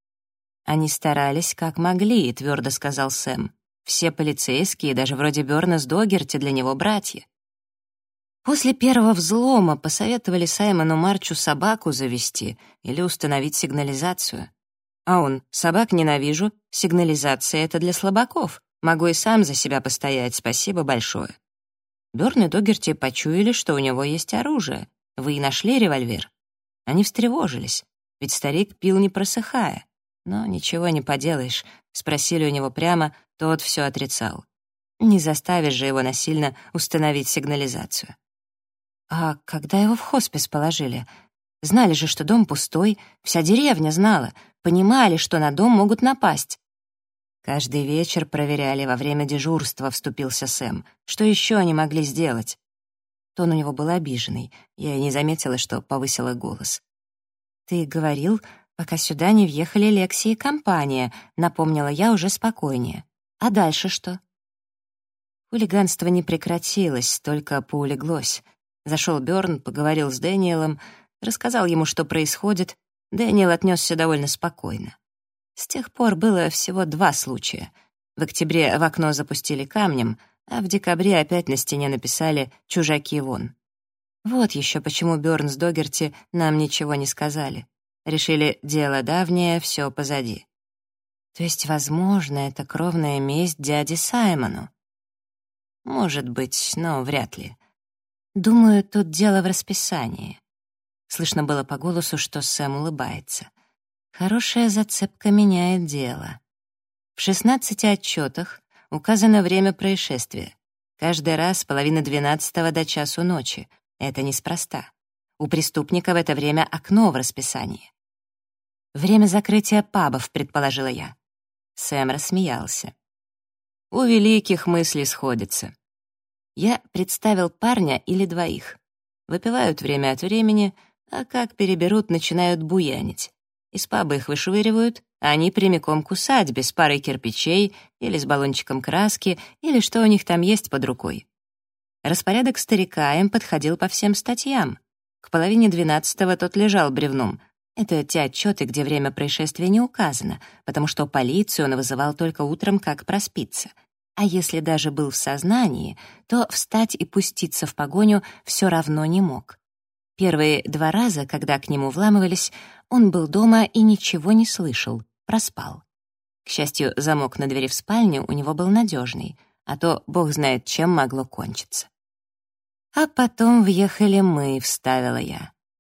Они старались как могли, твердо сказал Сэм. Все полицейские, даже вроде Бёрна с Догерти, для него братья. После первого взлома посоветовали Саймону Марчу собаку завести или установить сигнализацию. А он: собак ненавижу, сигнализация — это для слабаков, могу и сам за себя постоять, спасибо большое. Бёрн и Догерти почуяли, что у него есть оружие. Вы и нашли револьвер. Они встревожились, ведь старик пил не просыхая. Но ничего не поделаешь, спросили у него прямо, тот все отрицал. Не заставишь же его насильно установить сигнализацию. А когда его в хоспис положили? Знали же, что дом пустой, вся деревня знала, понимали, что на дом могут напасть. Каждый вечер проверяли во время дежурства, вступился Сэм. Что еще они могли сделать? Тон у него был обиженный. Я и не заметила, что повысила голос. «Ты говорил, пока сюда не въехали Лекси и компания», — напомнила я уже спокойнее. «А дальше что?» Хулиганство не прекратилось, только поулеглось. Зашел Бёрн, поговорил с Дэниелом, рассказал ему, что происходит. Дэниел отнесся довольно спокойно. С тех пор было всего 2 случая. В октябре в окно запустили камнем, а в декабре опять на стене написали «Чужаки вон». Вот еще почему Бёрн с Догерти нам ничего не сказали. Решили, дело давнее, все позади. То есть, возможно, это кровная месть дяде Саймону? Может быть, но вряд ли. Думаю, тут дело в расписании. Слышно было по голосу, что Сэм улыбается. Хорошая зацепка меняет дело. В 16 отчетах указано время происшествия. Каждый раз с 11:30 до часу ночи. Это неспроста. У преступника в это время окно в расписании. «Время закрытия пабов», — предположила я. Сэм рассмеялся. У великих мысли сходятся. Я представил парня или 2. Выпивают время от времени, а как переберут, начинают буянить. Из паба их вышвыривают, а они прямиком к усадьбе с парой кирпичей или с баллончиком краски, или что у них там есть под рукой. Распорядок старика им подходил по всем статьям. К 11:30 тот лежал бревном. Это те отчеты, где время происшествия не указано, потому что полицию он вызывал только утром, как проспится. А если даже был в сознании, то встать и пуститься в погоню все равно не мог. Первые 2 раза, когда к нему вламывались, он был дома и ничего не слышал, проспал. К счастью, замок на двери в спальню у него был надежный, а то бог знает, чем могло кончиться. «А потом въехали мы», — вставила я.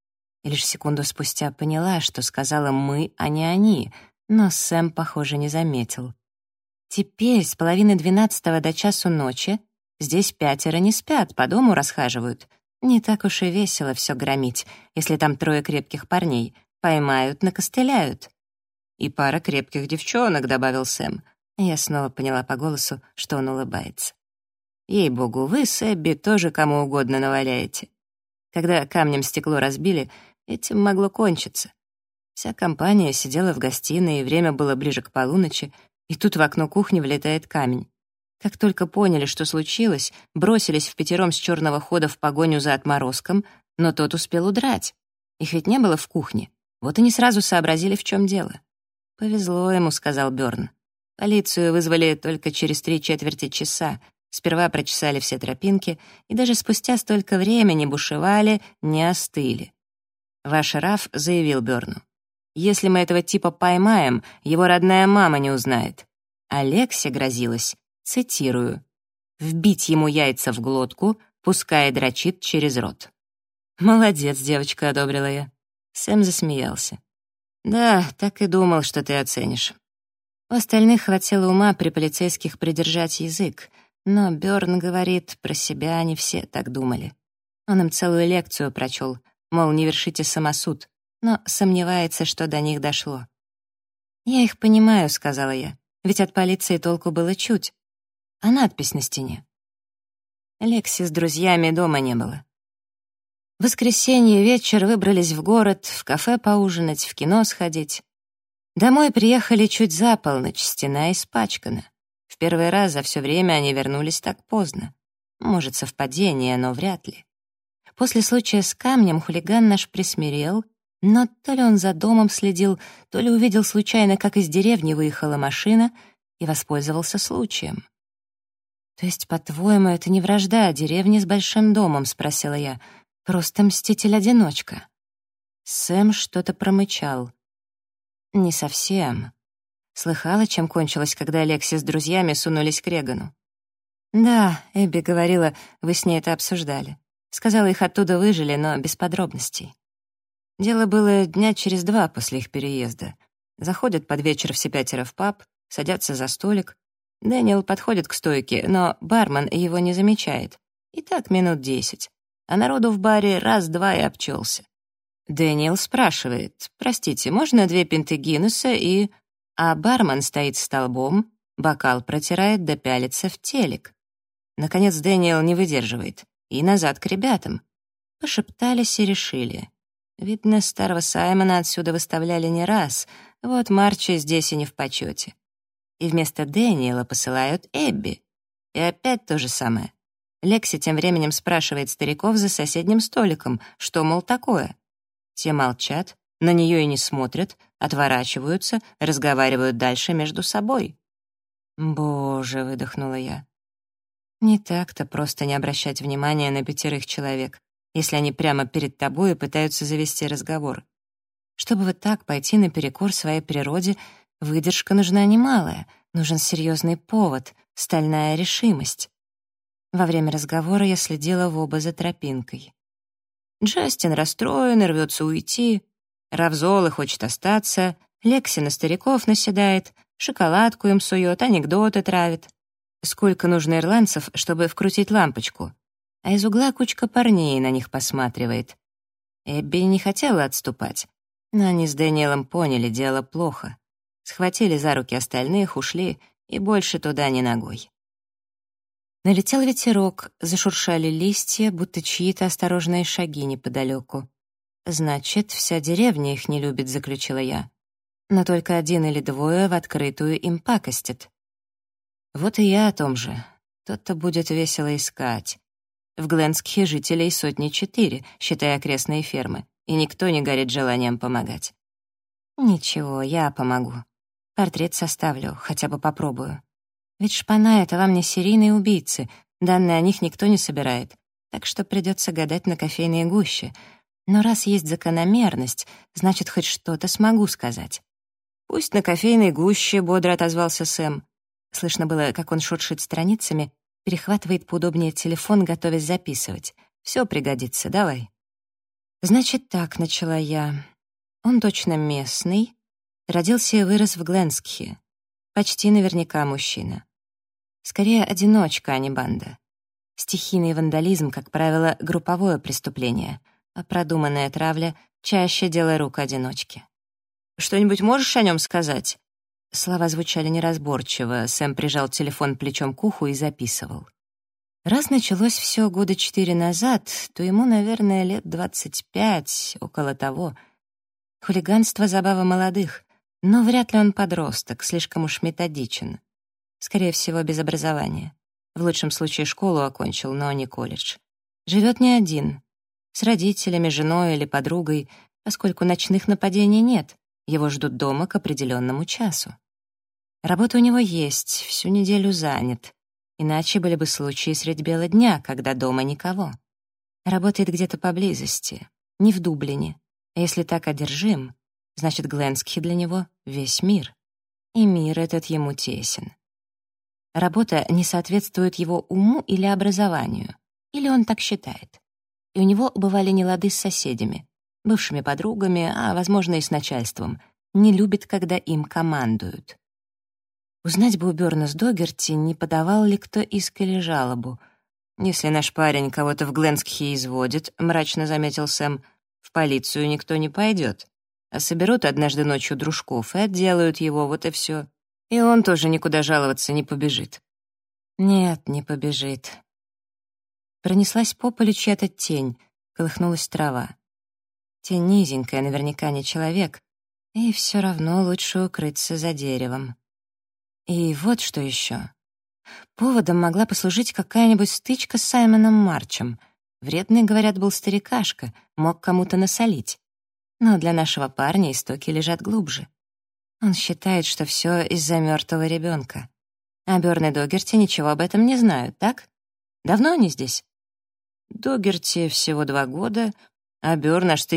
и лишь секунду спустя поняла, что сказала «мы», а не «они», но Сэм, похоже, не заметил. Теперь с 11:30 до часу ночи здесь 5 не спят, по дому расхаживают. Не так уж и весело все громить, если там 3 крепких парней. Поймают, накостыляют. «И пара крепких девчонок», — добавил Сэм. Я снова поняла по голосу, что он улыбается. «Ей-богу, вы с Эбби тоже кому угодно наваляете. Когда камнем стекло разбили, этим могло кончиться. Вся компания сидела в гостиной, и время было ближе к полуночи, и тут в окно кухни влетает камень. Как только поняли, что случилось, бросились впятером с черного хода в погоню за отморозком, но тот успел удрать. Их ведь не было в кухне, вот и не сразу сообразили, в чем дело. «Повезло ему», — сказал Бёрн. «Полицию вызвали только через 3/4 часа. Сперва прочесали все тропинки, и даже спустя столько времени бушевали, не остыли. Ваш Раф заявил Бёрну: «Если мы этого типа поймаем, его родная мама не узнает». А Лексе грозилась, цитирую, «вбить ему яйца в глотку, пускай дрочит через рот». «Молодец, девочка», — одобрила я. Сэм засмеялся. «Да, так и думал, что ты оценишь». У остальных хватило ума при полицейских придержать язык, но Бёрн говорит, про себя не все так думали. Он им целую лекцию прочел, мол, не вершите самосуд, но сомневается, что до них дошло. «Я их понимаю», — сказала я, «ведь от полиции толку было чуть. А надпись на стене?» Лекси с друзьями дома не было. В воскресенье вечер выбрались в город, в кафе поужинать, в кино сходить. Домой приехали чуть за полночь, стена испачкана. В первый раз за все время они вернулись так поздно. Может, совпадение, но вряд ли. После случая с камнем хулиган наш присмирел, но то ли он за домом следил, то ли увидел случайно, как из деревни выехала машина, и воспользовался случаем. «То есть, по-твоему, это не вражда, а деревня с большим домом?» — спросила я. «Просто мститель-одиночка». Сэм что-то промычал. «Не совсем». Слыхала, чем кончилось, когда Алекси с друзьями сунулись к Регану? «Да», — Эбби говорила, вы с ней это обсуждали. Сказала, их оттуда выжили, но без подробностей. Дело было дня через 2 после их переезда. Заходят под вечер все 5 в паб, садятся за столик. Дэниел подходит к стойке, но бармен его не замечает. И так минут 10. А народу в баре раз-два и обчелся. Дэниел спрашивает: «Простите, можно 2 пинты Гиннесса и...» А бармен стоит столбом, бокал протирает да пялится в телек. Наконец Дэниел не выдерживает. И назад к ребятам. Пошептались и решили. Видно, старого Саймона отсюда выставляли не раз. Вот Марчи здесь и не в почете. И вместо Дэниела посылают Эбби. И опять то же самое. Лекси тем временем спрашивает стариков за соседним столиком, что, мол, такое. Те молчат, на нее и не смотрят, отворачиваются, разговаривают дальше между собой. «Боже», — выдохнула я. Не так-то просто не обращать внимания на 5 человек, если они прямо перед тобой и пытаются завести разговор. Чтобы вот так пойти наперекор своей природе, выдержка нужна немалая, нужен серьезный повод, стальная решимость. Во время разговора я следила в оба за тропинкой. Джастин расстроен и рвется уйти, Равзолы хочет остаться, Лекси на стариков наседает, шоколадку им сует, анекдоты травит. Сколько нужно ирландцев, чтобы вкрутить лампочку? А из угла кучка парней на них посматривает. Эбби не хотела отступать, но они с Дэниелом поняли, дело плохо. Схватили за руки остальных, ушли, и больше туда ни ногой. Налетел ветерок, зашуршали листья, будто чьи-то осторожные шаги неподалеку. «Значит, вся деревня их не любит», — заключила я. «Но только 1 или 2 в открытую им пакостят». Вот и я о том же. Тот-то будет весело искать. В Гленскихе жителей 4 считая окрестные фермы, и никто не горит желанием помогать. Ничего, я помогу. Портрет составлю, хотя бы попробую. Ведь шпана — это вам не серийные убийцы, данные о них никто не собирает, так что придется гадать на кофейной гуще. Но раз есть закономерность, значит, хоть что-то смогу сказать. «Пусть на кофейной гуще», — бодро отозвался Сэм. Слышно было, как он шуршит страницами, перехватывает поудобнее телефон, готовясь записывать. «Все пригодится, давай». «Значит так», — начала я. «Он точно местный, родился и вырос в Гленскхе. Почти наверняка мужчина. Скорее, одиночка, а не банда. Стихийный вандализм, как правило, групповое преступление, а продуманная травля — чаще дело рук одиночки. «Что-нибудь можешь о нем сказать?» Слова звучали неразборчиво, Сэм прижал телефон плечом к уху и записывал. Раз началось все года 4 назад, то ему, наверное, лет 25, около того. Хулиганство — забава молодых, но вряд ли он подросток, слишком уж методичен. Скорее всего, без образования. В лучшем случае школу окончил, но не колледж. Живет не один. С родителями, женой или подругой, поскольку ночных нападений нет. Его ждут дома к определенному часу. Работа у него есть, всю неделю занят. Иначе были бы случаи средь бела дня, когда дома никого. Работает где-то поблизости, не в Дублине. А если так одержим, значит, Гленскхи для него — весь мир. И мир этот ему тесен. Работа не соответствует его уму или образованию, или он так считает. И у него бывали нелады с соседями, бывшими подругами, а, возможно, и с начальством. Не любит, когда им командуют. Узнать бы у Бёрна с Догерти, не подавал ли кто иск или жалобу. «Если наш парень кого-то в Гленскхе изводит», — мрачно заметил Сэм, «в полицию никто не пойдет. А соберут однажды ночью дружков и отделают его, вот и все. И он тоже никуда жаловаться не побежит». «Нет, не побежит». Пронеслась по полю чья-то тень, колыхнулась трава. Тень низенькая, наверняка не человек, и все равно лучше укрыться за деревом. И вот что еще. Поводом могла послужить какая-нибудь стычка с Саймоном Марчем. Вредный, говорят, был старикашка, мог кому-то насолить. Но для нашего парня истоки лежат глубже. Он считает, что все из-за мертвого ребенка. А Бёрн и Догерти ничего об этом не знают, так? Давно они здесь? Догерти всего 2 года, а Бёрн аж с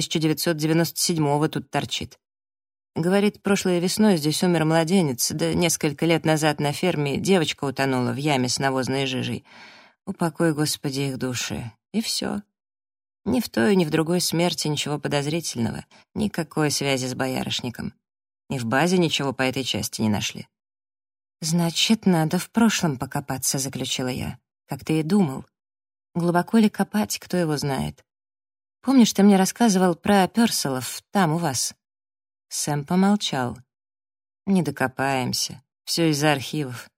1997-го тут торчит. Говорит, прошлой весной здесь умер младенец, да несколько лет назад на ферме девочка утонула в яме с навозной жижей. Упокой, Господи, их души. И все. Ни в той, ни в другой смерти ничего подозрительного, никакой связи с боярышником. И в базе ничего по этой части не нашли. «Значит, надо в прошлом покопаться», — заключила я. «Как ты и думал. Глубоко ли копать, кто его знает? Помнишь, ты мне рассказывал про Пёрселов там у вас?» Сэм помолчал. «Не докопаемся. Все из-за архивов».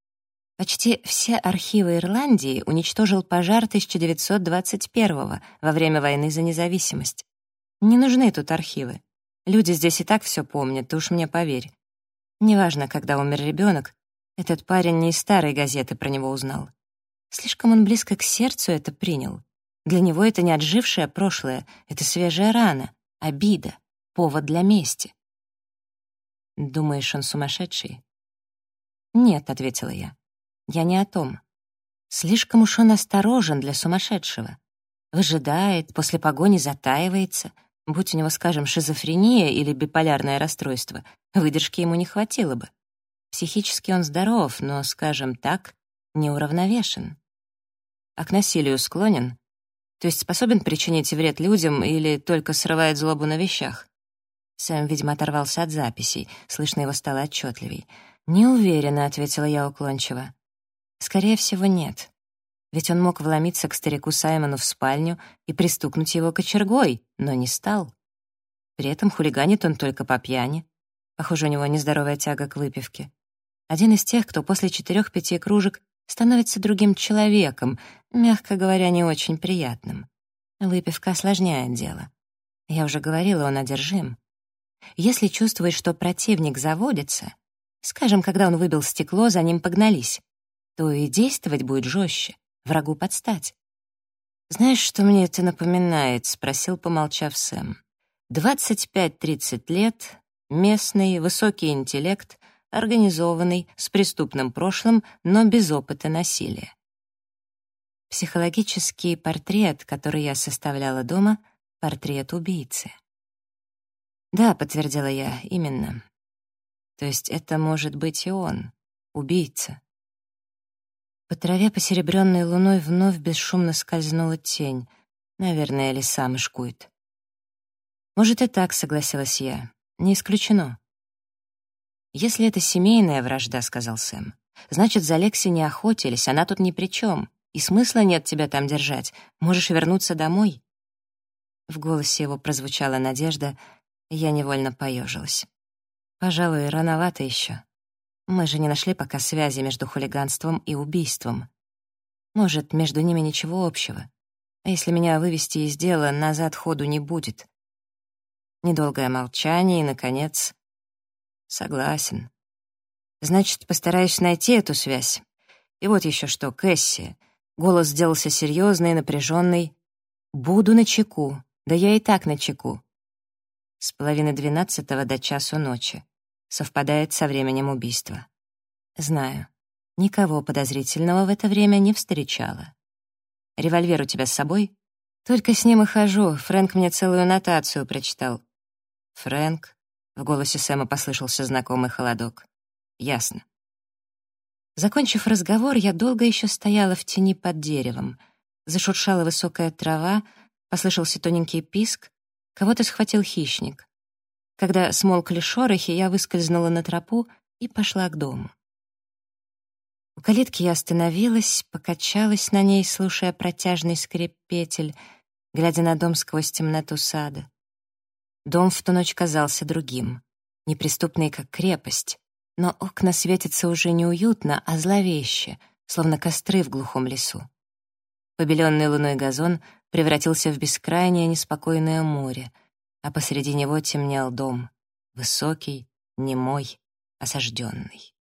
Почти все архивы Ирландии уничтожил пожар 1921-го во время войны за независимость. Не нужны тут архивы. Люди здесь и так все помнят, ты уж мне поверь. Неважно, когда умер ребенок, этот парень не из старой газеты про него узнал. Слишком он близко к сердцу это принял. Для него это не отжившее прошлое, это свежая рана, обида, повод для мести. «Думаешь, он сумасшедший?» «Нет», — ответила я. «Я не о том. Слишком уж он осторожен для сумасшедшего. Выжидает, после погони затаивается. Будь у него, скажем, шизофрения или биполярное расстройство, выдержки ему не хватило бы. Психически он здоров, но, скажем так, неуравновешен. А к насилию склонен? То есть способен причинить вред людям или только срывает злобу на вещах?» Сэм, видимо, оторвался от записей, слышно его стало отчетливей. «Не уверена», — ответила я уклончиво. «Скорее всего, нет. Ведь он мог вломиться к старику Саймону в спальню и пристукнуть его кочергой, но не стал. При этом хулиганит он только по пьяни. Похоже, у него нездоровая тяга к выпивке. Один из тех, кто после 4-5 кружек становится другим человеком, мягко говоря, не очень приятным. Выпивка осложняет дело. Я уже говорила, он одержим. Если чувствует, что противник заводится, скажем, когда он выбил стекло, за ним погнались, то и действовать будет жестче, врагу подстать. «Знаешь, что мне это напоминает?» — спросил, помолчав Сэм. 25-30 лет, местный, высокий интеллект, организованный, с преступным прошлым, но без опыта насилия. Психологический портрет, который я составляла дома, — портрет убийцы. «Да», — подтвердила я, — «именно. То есть это может быть и он, убийца». По траве, посеребренной луной, вновь бесшумно скользнула тень. Наверное, лиса мышкует. «Может, и так», — согласилась я. «Не исключено». «Если это семейная вражда», — сказал Сэм, «значит, за Лекси не охотились, она тут ни при чем, и смысла нет тебя там держать. Можешь вернуться домой». В голосе его прозвучала надежда, и я невольно поежилась. «Пожалуй, рановато еще. Мы же не нашли пока связи между хулиганством и убийством. Может, между ними ничего общего. А если меня вывести из дела, назад ходу не будет». Недолгое молчание и, наконец, «Согласен. Значит, постараюсь найти эту связь. И вот еще что, Кэсси». Голос сделался серьезный, напряженный. «Буду начеку. Да я и так начеку». С 11:30 до часу ночи. Совпадает со временем убийства. Знаю. Никого подозрительного в это время не встречала. Револьвер у тебя с собой? Только с ним и хожу. Фрэнк мне целую нотацию прочитал. Фрэнк? В голосе Сэма послышался знакомый холодок. Ясно. Закончив разговор, я долго еще стояла в тени под деревом. Зашуршала высокая трава, послышался тоненький писк. Кого-то схватил хищник. Когда смолкли шорохи, я выскользнула на тропу и пошла к дому. У калитки я остановилась, покачалась на ней, слушая протяжный скрип петель, глядя на дом сквозь темноту сада. Дом в ту ночь казался другим, неприступный, как крепость, но окна светятся уже не уютно, а зловеще, словно костры в глухом лесу. Побеленный луной газон превратился в бескрайнее неспокойное море, а посреди него темнел дом, высокий, немой, осажденный.